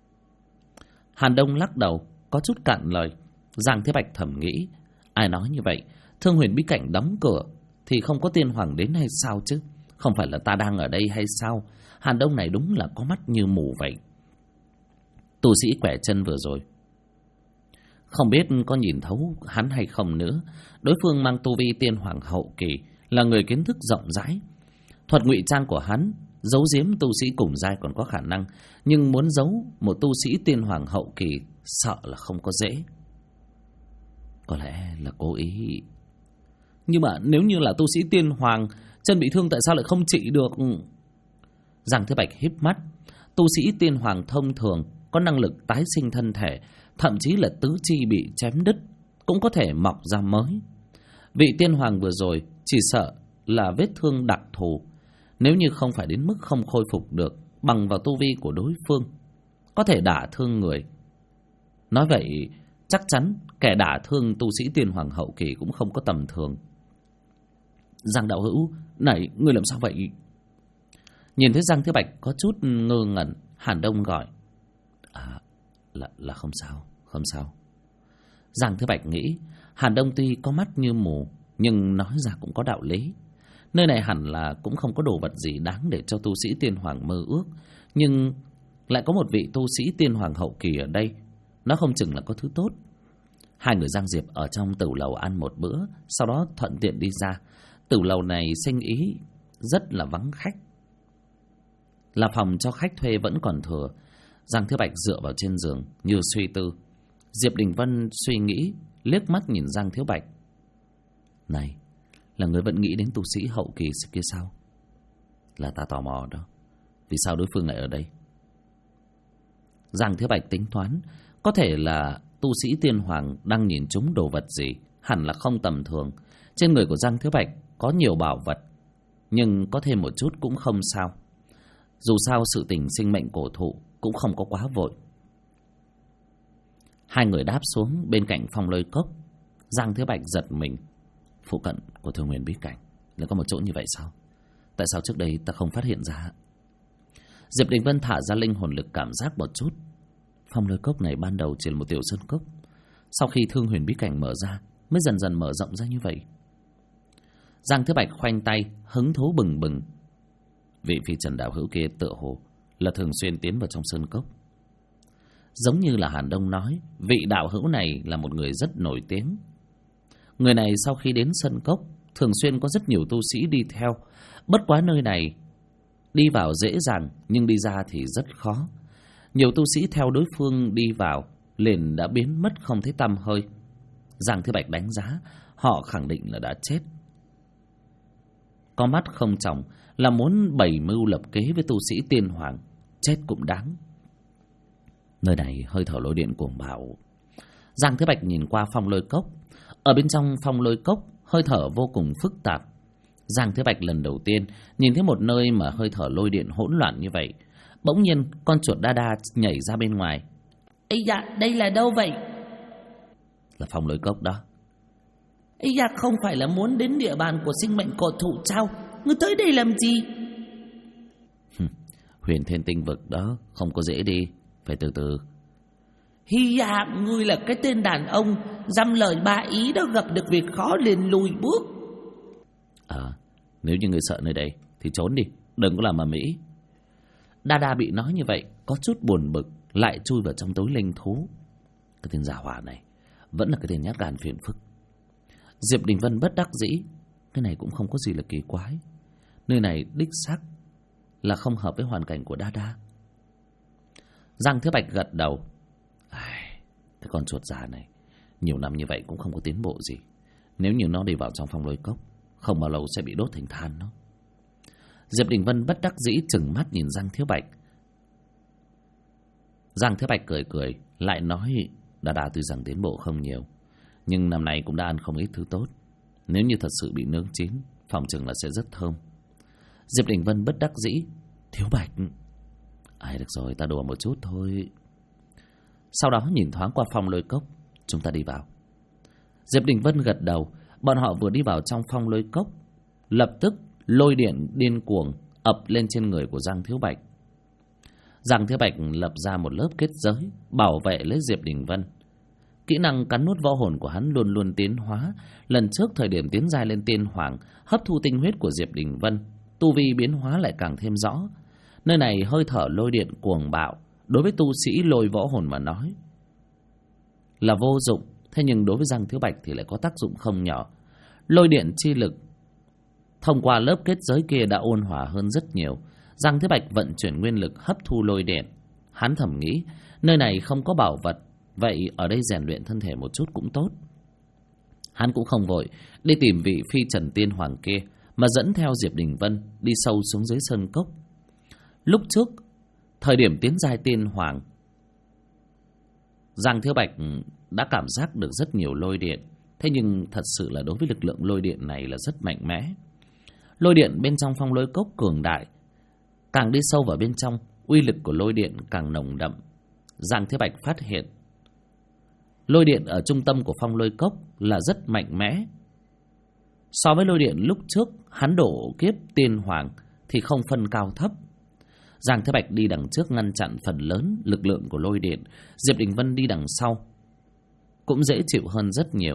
Hàn Đông lắc đầu, có chút cạn lời. Giang Thế Bạch thầm nghĩ, ai nói như vậy? Thương Huyền bí cảnh đóng cửa thì không có tiên hoàng đến hay sao chứ? Không phải là ta đang ở đây hay sao? Hàn Đông này đúng là có mắt như mù vậy. Tu sĩ quẻ chân vừa rồi, không biết có nhìn thấu hắn hay không nữa. Đối phương mang tu vi tiên hoàng hậu kỳ, là người kiến thức rộng rãi. Thuật ngụy trang của hắn giấu giếm tu sĩ cùng giai còn có khả năng, nhưng muốn giấu một tu sĩ tiên hoàng hậu kỳ sợ là không có dễ. Có lẽ là cố ý. Nhưng mà nếu như là tu sĩ tiên hoàng, chân bị thương tại sao lại không trị được? Giang Thế Bạch híp mắt. Tu sĩ tiên hoàng thông thường có năng lực tái sinh thân thể, thậm chí là tứ chi bị chém đứt cũng có thể mọc ra mới. Vị tiên hoàng vừa rồi chỉ sợ là vết thương đặc thù, nếu như không phải đến mức không khôi phục được bằng vào tu vi của đối phương, có thể đả thương người. Nói vậy chắc chắn kẻ đả thương tu sĩ tiên hoàng hậu kỳ cũng không có tầm thường. Giang đạo hữu, này ngươi làm sao vậy? Nhìn thấy Giang Thế Bạch có chút ngơ ngẩn, Hàn Đông gọi. Là không sao, không sao. Giang Thế Bạch nghĩ Hàn Đông tuy có mắt như mù, nhưng nói ra cũng có đạo lý. Nơi này hẳn là cũng không có đồ vật gì đáng để cho tu sĩ tiên hoàng mơ ước, nhưng lại có một vị tu sĩ tiên hoàng hậu kỳ ở đây, nó không chừng là có thứ tốt. Hai người Giang Diệp ở trong tửu lầu ăn một bữa, sau đó thuận tiện đi ra. Tửu lầu này sinh ý rất là vắng khách, là phòng cho khách thuê vẫn còn thừa. Giang Thế Bạch dựa vào trên giường như suy tư. Diệp Đình Vân suy nghĩ, liếc mắt nhìn Giang Thiếu Bạch. Này, là người vẫn nghĩ đến tu sĩ hậu kỳ kia sao? Là ta tò mò đó, vì sao đối phương lại ở đây? Giang Thiếu Bạch tính toán, Có thể là tu sĩ tiên hoàng đang nhìn trúng đồ vật gì, hẳn là không tầm thường. Trên người của Giang Thiếu Bạch có nhiều bảo vật, nhưng có thêm một chút cũng không sao. Dù sao sự tình sinh mệnh cổ thụ cũng không có quá vội. Hai người đáp xuống bên cạnh phong lôi cốc. Giang Thiếu Bạch giật mình. Phụ cận của Thường Nguyên bí cảnh lại có một chỗ như vậy sao? Tại sao trước đây ta không phát hiện ra? Diệp Đình Vân thả ra linh hồn lực cảm giác một chút. Phong lôi cốc này ban đầu chỉ là một tiểu sơn cốc, sau khi Thương Huyền bí cảnh mở ra mới dần dần mở rộng ra như vậy. Giang Thiếu Bạch khoanh tay, hứng thú bừng bừng. Vị phi trần đạo hữu kia tựa hồ là thường xuyên tiến vào trong sơn cốc. Giống như là Hàn Đông nói, vị đạo hữu này là một người rất nổi tiếng. Người này sau khi đến sơn cốc thường xuyên có rất nhiều tu sĩ đi theo. Bất quá nơi này đi vào dễ dàng, nhưng đi ra thì rất khó. Nhiều tu sĩ theo đối phương đi vào liền đã biến mất không thấy tăm hơi. Giang Thiếu Bạch đánh giá họ khẳng định là đã chết. Có mắt không tròng là muốn bày mưu lập kế với tu sĩ tiên hoàng, chết cũng đáng. Nơi này hơi thở lôi điện cuồng bạo. Giang Thiếu Bạch nhìn qua phong lôi cốc. Ở bên trong phong lôi cốc hơi thở vô cùng phức tạp. Giang Thiếu Bạch lần đầu tiên nhìn thấy một nơi mà hơi thở lôi điện hỗn loạn như vậy. Bỗng nhiên con chuột đa đa nhảy ra bên ngoài. Ây dạ, đây là đâu vậy? Là phong lôi cốc đó. Ây dạ, không phải là muốn đến địa bàn của sinh mệnh cổ thụ sao? Ngươi tới đây làm gì? Huyền Thiên Tinh Vực đó không có dễ đi, phải từ từ. Hi dạ, ngươi là cái tên đàn ông dăm lời ba ý đó, gặp được việc khó liền lùi bước. Nếu như ngươi sợ nơi đây thì trốn đi, đừng có làm ầm ĩ. Đa Đa bị nói như vậy có chút buồn bực, lại chui vào trong tối linh thú. Cái tên giả hỏa này vẫn là cái tên nhát gan phiền phức. Diệp Đình Vân bất đắc dĩ. Cái này cũng không có gì là kỳ quái. Nơi này đích xác là không hợp với hoàn cảnh của Đa Đa. Giang Thiếu Bạch gật đầu. Cái con chuột già này nhiều năm như vậy cũng không có tiến bộ gì. Nếu như nó đi vào trong phong lôi cốc, không bao lâu sẽ bị đốt thành than đó. Diệp Đình Vân bất đắc dĩ trừng mắt nhìn Giang Thiếu Bạch. Giang Thiếu Bạch cười cười, lại nói Đa Đa tuy rằng tiến bộ không nhiều, nhưng năm nay cũng đã ăn không ít thứ tốt. Nếu như thật sự bị nướng chín, phòng chừng là sẽ rất thơm. Diệp Đình Vân bất đắc dĩ. Thiếu Bạch, được rồi, ta đùa một chút thôi. Sau đó nhìn thoáng qua phong lôi cốc. Chúng ta đi vào. Diệp Đình Vân gật đầu. Bọn họ vừa đi vào trong phong lôi cốc, lập tức lôi điện điên cuồng ập lên trên người của Giang Thiếu Bạch. Giang Thiếu Bạch lập ra một lớp kết giới bảo vệ lấy Diệp Đình Vân. Kỹ năng cắn nuốt võ hồn của hắn luôn luôn tiến hóa. Lần trước thời điểm tiến giai lên tiên hoàng, hấp thu tinh huyết của Diệp Đình Vân, tu vi biến hóa lại càng thêm rõ. Nơi này hơi thở lôi điện cuồng bạo, đối với tu sĩ lôi võ hồn mà nói là vô dụng. Thế nhưng đối với Giang Thiếu Bạch thì lại có tác dụng không nhỏ. Lôi điện chi lực thông qua lớp kết giới kia đã ôn hòa hơn rất nhiều. Giang Thiếu Bạch vận chuyển nguyên lực hấp thu lôi điện. Hắn thầm nghĩ, nơi này không có bảo vật, vậy ở đây rèn luyện thân thể một chút cũng tốt. Hắn cũng không vội đi tìm vị phi trần tiên hoàng kia, mà dẫn theo Diệp Đình Vân đi sâu xuống dưới sơn cốc. Lúc trước, thời điểm tiến giai tiên hoàng, Giang Thiếu Bạch đã cảm giác được rất nhiều lôi điện. Thế nhưng thật sự là đối với lực lượng lôi điện này là rất mạnh mẽ. Lôi điện bên trong phong lôi cốc cường đại. Càng đi sâu vào bên trong, uy lực của lôi điện càng nồng đậm. Giang Thiếu Bạch phát hiện lôi điện ở trung tâm của phong lôi cốc là rất mạnh mẽ. So với lôi điện lúc trước hắn độ kiếp tiên hoàng thì không phân cao thấp. Giang Thiếu Bạch đi đằng trước ngăn chặn phần lớn lực lượng của lôi điện. Diệp Đình Vân đi đằng sau cũng dễ chịu hơn rất nhiều.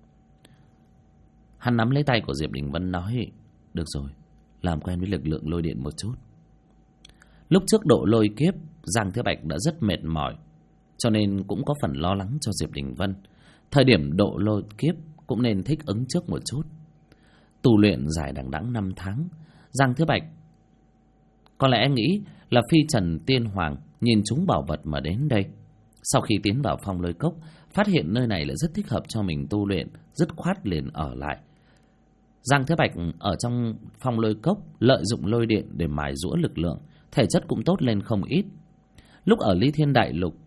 Hắn nắm lấy tay của Diệp Đình Vân nói, được rồi, làm quen với lực lượng lôi điện một chút. Lúc trước độ lôi kiếp, Giang Thiếu Bạch đã rất mệt mỏi, cho nên cũng có phần lo lắng cho Diệp Đình Vân. Thời điểm độ lôi kiếp cũng nên thích ứng trước một chút. Tu luyện dài đằng đẵng 5 tháng, Giang Thiếu Bạch có lẽ nghĩ là phi trần tiên hoàng nhìn chúng bảo vật mà đến đây. Sau khi tiến vào phong lôi cốc, phát hiện nơi này lại rất thích hợp cho mình tu luyện, dứt khoát liền ở lại. Giang Thiếu Bạch ở trong phong lôi cốc lợi dụng lôi điện để mài giũa lực lượng, thể chất cũng tốt lên không ít. Lúc ở Ly Thiên Đại Lục,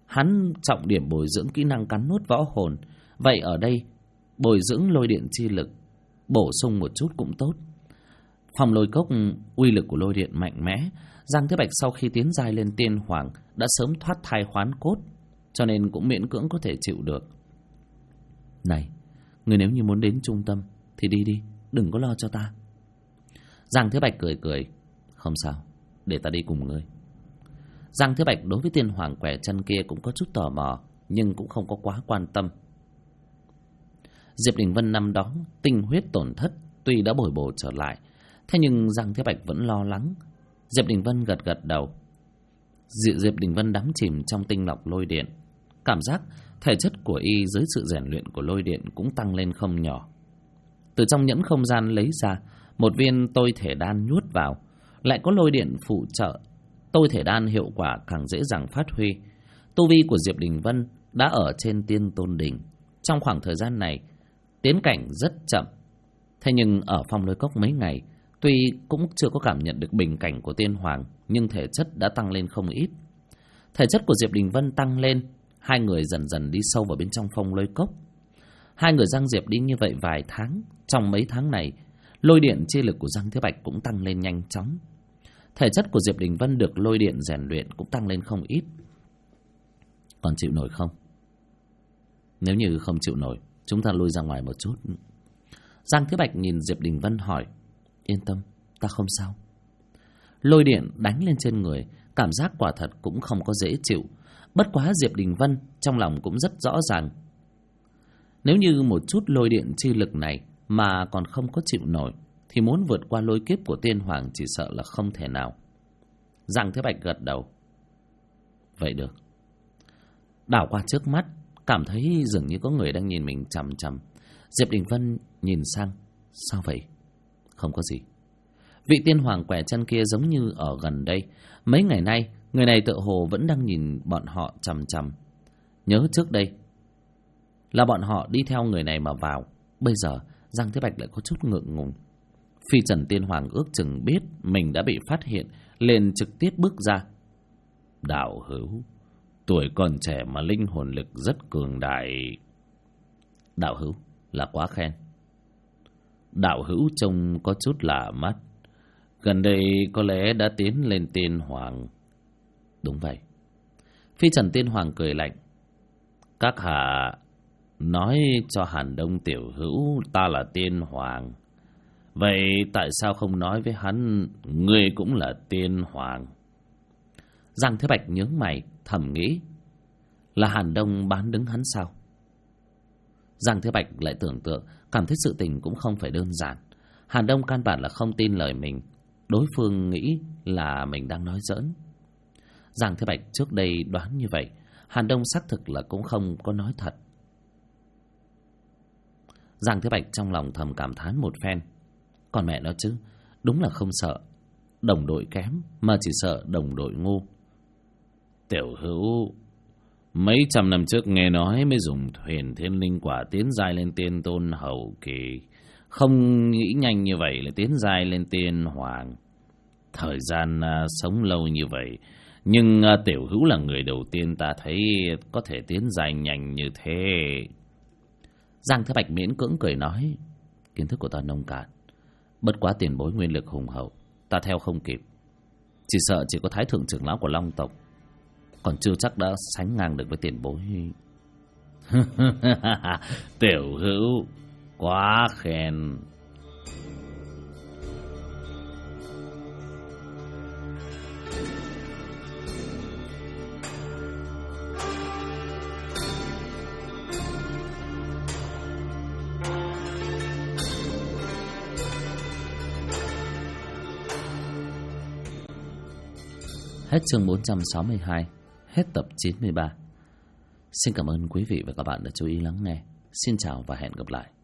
hắn trọng điểm bồi dưỡng kỹ năng cắn nuốt võ hồn. Vậy ở đây bồi dưỡng lôi điện chi lực, bổ sung một chút cũng tốt. Phong lôi cốc uy lực của lôi điện mạnh mẽ. Giang Thế Bạch sau khi tiến giai lên tiên hoàng đã sớm thoát thai khoán cốt, cho nên cũng miễn cưỡng có thể chịu được. Này, người nếu như muốn đến trung tâm thì đi đi, đừng có lo cho ta. Giang Thế Bạch cười cười. Không sao, để ta đi cùng ngươi. Giang Thế Bạch đối với tiên hoàng quẻ chân kia cũng có chút tò mò, nhưng cũng không có quá quan tâm. Diệp Đình Vân năm đó tinh huyết tổn thất, tuy đã bồi bổ trở lại, thế nhưng Giang Thế Bạch vẫn lo lắng. Diệp Đình Vân gật gật đầu. Diệp Đình Vân đắm chìm trong tinh lọc lôi điện, cảm giác thể chất của y dưới sự rèn luyện của lôi điện cũng tăng lên không nhỏ. Từ trong nhẫn không gian lấy ra một viên tôi thể đan nuốt vào, lại có lôi điện phụ trợ, tôi thể đan hiệu quả càng dễ dàng phát huy. Tu vi của Diệp Đình Vân đã ở trên tiên tôn đỉnh. Trong khoảng thời gian này tiến cảnh rất chậm, thế nhưng ở phong lôi cốc mấy ngày, tuy cũng chưa có cảm nhận được bình cảnh của tiên hoàng, nhưng thể chất đã tăng lên không ít. Thể chất của Diệp Đình Vân tăng lên, hai người dần dần đi sâu vào bên trong phong lôi cốc. Hai người Giang Diệp đi như vậy vài tháng, trong mấy tháng này lôi điện chi lực của Giang Thế Bạch cũng tăng lên nhanh chóng. Thể chất của Diệp Đình Vân được lôi điện rèn luyện cũng tăng lên không ít. Còn chịu nổi không? Nếu như không chịu nổi, chúng ta lui ra ngoài một chút. Giang Thế Bạch nhìn Diệp Đình Vân hỏi. Yên tâm, ta không sao. Lôi điện đánh lên trên người, cảm giác quả thật cũng không có dễ chịu. Bất quá Diệp Đình Vân trong lòng cũng rất rõ ràng, nếu như một chút lôi điện chi lực này mà còn không có chịu nổi, thì muốn vượt qua lôi kiếp của tiên hoàng chỉ sợ là không thể nào. Giang Thế Bạch gật đầu. Vậy được. Đảo qua trước mắt, cảm thấy dường như có người đang nhìn mình chằm chằm. Diệp Đình Vân nhìn sang. Sao vậy? Không có gì. Vị tiên hoàng quẻ chân kia giống như ở gần đây. Mấy ngày nay, người này tựa hồ vẫn đang nhìn bọn họ chằm chằm. Nhớ trước đây là bọn họ đi theo người này mà vào. Bây giờ Giang Thế Bạch lại có chút ngượng ngùng. Phi Trần tiên hoàng ước chừng biết mình đã bị phát hiện, liền trực tiếp bước ra. Đạo hữu, tuổi còn trẻ mà linh hồn lực rất cường đại. Đạo hữu là quá khen. Đạo hữu trông có chút lạ mắt, gần đây có lẽ đã tiến lên tiên hoàng. Đúng vậy. Phi Trần tiên hoàng cười lạnh. Các hạ nói cho Hàn Đông tiểu hữu ta là tiên hoàng, vậy tại sao không nói với hắn ngươi cũng là tiên hoàng? Giang Thế Bạch nhướng mày thầm nghĩ, là Hàn Đông bán đứng hắn sao? Giang Thế Bạch lại tưởng tượng, cảm thấy sự tình cũng không phải đơn giản. Hàn Đông căn bản là không tin lời mình, đối phương nghĩ là mình đang nói giỡn. Giang Thế Bạch trước đây đoán như vậy, Hàn Đông xác thực là cũng không có nói thật. Giang Thế Bạch trong lòng thầm cảm thán một phen. Còn mẹ nó chứ, đúng là không sợ đồng đội kém, mà chỉ sợ đồng đội ngu. Tiểu hữu, mấy trăm năm trước nghe nói mới dùng thuyền thiên linh quả tiến giai lên tiên tôn hậu kỳ, không nghĩ nhanh như vậy là tiến giai lên tiên hoàng. Thời gian sống lâu như vậy, nhưng tiểu hữu là người đầu tiên ta thấy có thể tiến giai nhanh như thế. Giang Thế Bạch miễn cưỡng cười nói, kiến thức của ta nông cạn, bất quá tiền bối nguyên lực hùng hậu, ta theo không kịp. Chỉ sợ chỉ có thái thượng trưởng lão của Long tộc, còn chưa chắc đã sánh ngang được với tiền bối. Tiểu hữu quá khen. Hết chương 462, hết tập 93. Xin cảm ơn quý vị và các bạn đã chú ý lắng nghe. Xin chào và hẹn gặp lại.